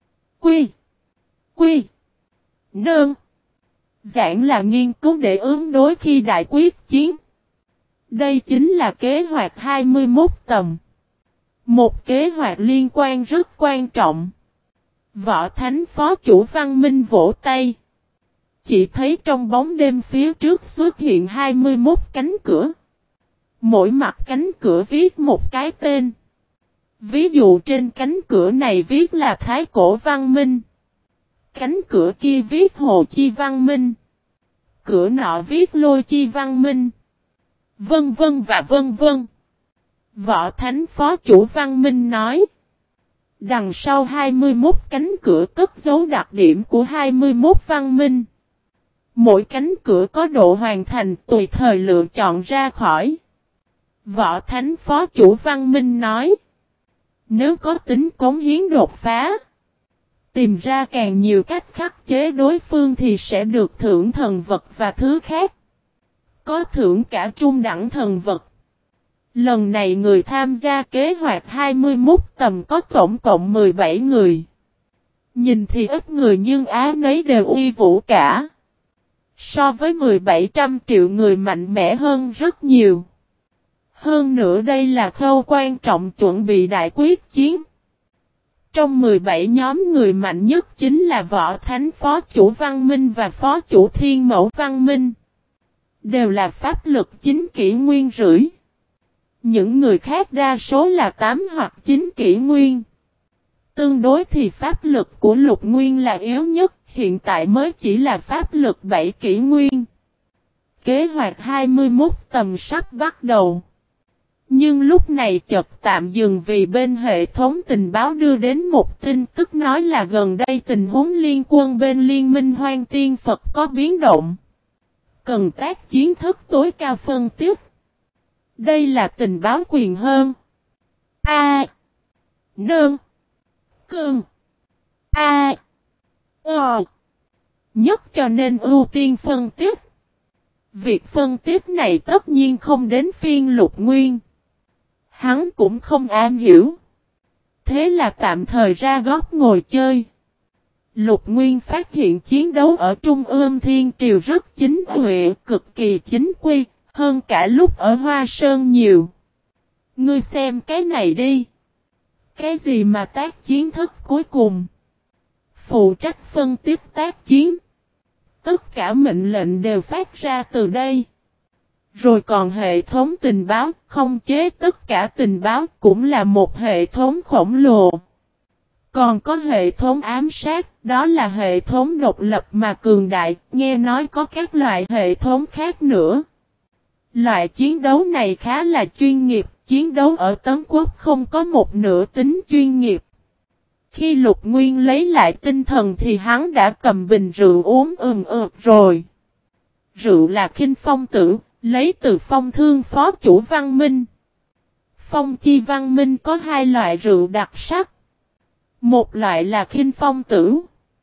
Quy. Nơn. Giảng là nghiên cứu để ứng đối khi đại quyết chiến. Đây chính là kế hoạch 21 tầng. Một kế hoạch liên quan rất quan trọng. Võ Thánh Phó Chủ Văn Minh vỗ tay. Chỉ thấy trong bóng đêm phía trước xuất hiện 21 cánh cửa. Mỗi mặt cánh cửa viết một cái tên. Ví dụ trên cánh cửa này viết là Thái Cổ Văn Minh. Cánh cửa kia viết Hồ Chi Văn Minh. Cửa nọ viết Lôi Chi Văn Minh. Vân vân và vân vân. Võ Thánh Phó Chủ Văn Minh nói. Đằng sau 21 cánh cửa cất dấu đặc điểm của 21 văn minh. Mỗi cánh cửa có độ hoàn thành tùy thời lựa chọn ra khỏi. Võ Thánh Phó Chủ Văn Minh nói. Nếu có tính cống hiến đột phá, tìm ra càng nhiều cách khắc chế đối phương thì sẽ được thưởng thần vật và thứ khác. Có thưởng cả trung đẳng thần vật. Lần này người tham gia kế hoạch 21 tầng có tổng cộng 17 người. Nhìn thì ít người nhưng á nấy đều uy vũ cả. So với 1700 triệu người mạnh mẽ hơn rất nhiều. Hơn nữa đây là khâu quan trọng chuẩn bị đại quyết chiến. Trong 17 nhóm người mạnh nhất chính là Võ Thánh Phó Chủ Văn Minh và Phó Chủ Thiên Mẫu Văn Minh. Đều là pháp lực chính kỷ nguyên rưỡi. Những người khác đa số là 8 hoặc 9 kỷ nguyên. Tương đối thì pháp lực của Lục Nguyên là yếu nhất, hiện tại mới chỉ là pháp lực 7 kỷ nguyên. Kế hoạch 21 tầng sắp bắt đầu. Nhưng lúc này chợt tạm dừng vì bên hệ thống tình báo đưa đến một tin tức nói là gần đây tình huống liên quân bên Liên minh Hoang Tiên Phật có biến động. Cần tác chiến thức tối cao phân tiếp. Đây là tình báo quyền hơn. Nơn. Cơn. Nhất cho nên ưu tiên phân tiếp. Việc phân tiếp này tất nhiên không đến phiên Lục Nguyên. Hắn cũng không am hiểu. Thế là tạm thời ra góc ngồi chơi. Lục Nguyên phát hiện chiến đấu ở Trung ương Thiên Triều rất chính huệ, cực kỳ chính quy, hơn cả lúc ở Hoa Sơn nhiều. Ngươi xem cái này đi. Cái gì mà tác chiến thức cuối cùng? Phụ trách phân tích tác chiến. Tất cả mệnh lệnh đều phát ra từ đây. Rồi còn hệ thống tình báo, không chế tất cả tình báo cũng là một hệ thống khổng lồ. Còn có hệ thống ám sát, đó là hệ thống độc lập mà cường đại, nghe nói có các loại hệ thống khác nữa. Loại chiến đấu này khá là chuyên nghiệp, chiến đấu ở Tấn Quốc không có một nửa tính chuyên nghiệp. Khi Lục Nguyên lấy lại tinh thần thì hắn đã cầm bình rượu uống rồi. Rượu là Khinh Phong Tử, lấy từ Phong Thương Phó Chủ Văn Minh. Phong Chi Văn Minh có 2 loại rượu đặc sắc. Một loại là Khinh Phong Tử.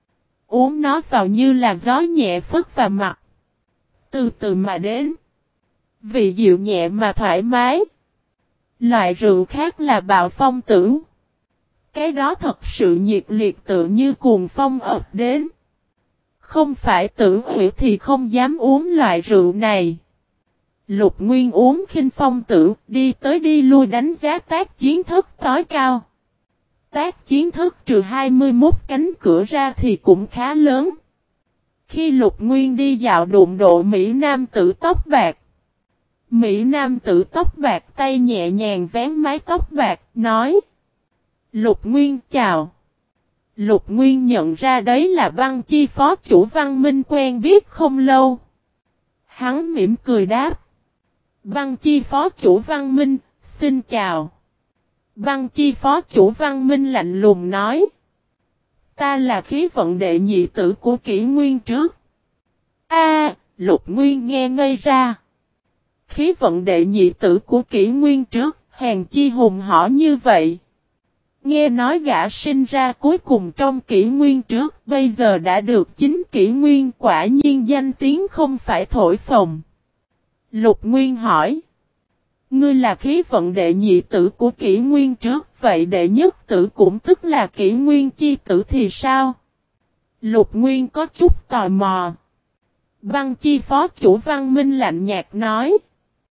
uống nó vào như là gió nhẹ phất vào mặt. Từ từ mà đến. Vị dịu nhẹ mà thoải mái. Loại rượu khác là bạo phong tử. Cái đó thật sự nhiệt liệt tự như cuồng phong ập đến. Không phải Tử Hủy thì không dám uống loại rượu này. Lục Nguyên uống khinh phong tử, đi tới đi lui đánh giá tác chiến thức tối cao. Tác chiến thức trừ 21 cánh cửa ra thì cũng khá lớn. Khi Lục Nguyên đi dạo đụng độ Mỹ Nam tử tóc bạc. Mỹ Nam tử tóc bạc tay nhẹ nhàng vén mái tóc bạc, nói: Lục Nguyên chào. Lục Nguyên nhận ra đấy là Văn Chi phó chủ Văn Minh quen biết không lâu. Hắn mỉm cười đáp: Văn Chi phó chủ Văn Minh, xin chào. Văn Chi phó chủ Văn Minh lạnh lùng nói: Ta là khí vận đệ nhị tử của Kỷ Nguyên trước. Lục Nguyên nghe ngây ra. Khí vận đệ nhị tử của Kỷ Nguyên trước, hèn chi hùng hỏ như vậy. Nghe nói gã sinh ra cuối cùng trong Kỷ Nguyên trước, bây giờ đã được chính Kỷ Nguyên, quả nhiên danh tiếng không phải thổi phồng. Lục Nguyên hỏi: Ngươi là khí vận đệ nhị tử của Kỷ Nguyên trước, vậy đệ nhất tử cũng tức là Kỷ Nguyên chi tử thì sao? Lục Nguyên có chút tò mò. Văn Chi phó chủ Văn Minh lạnh nhạt nói: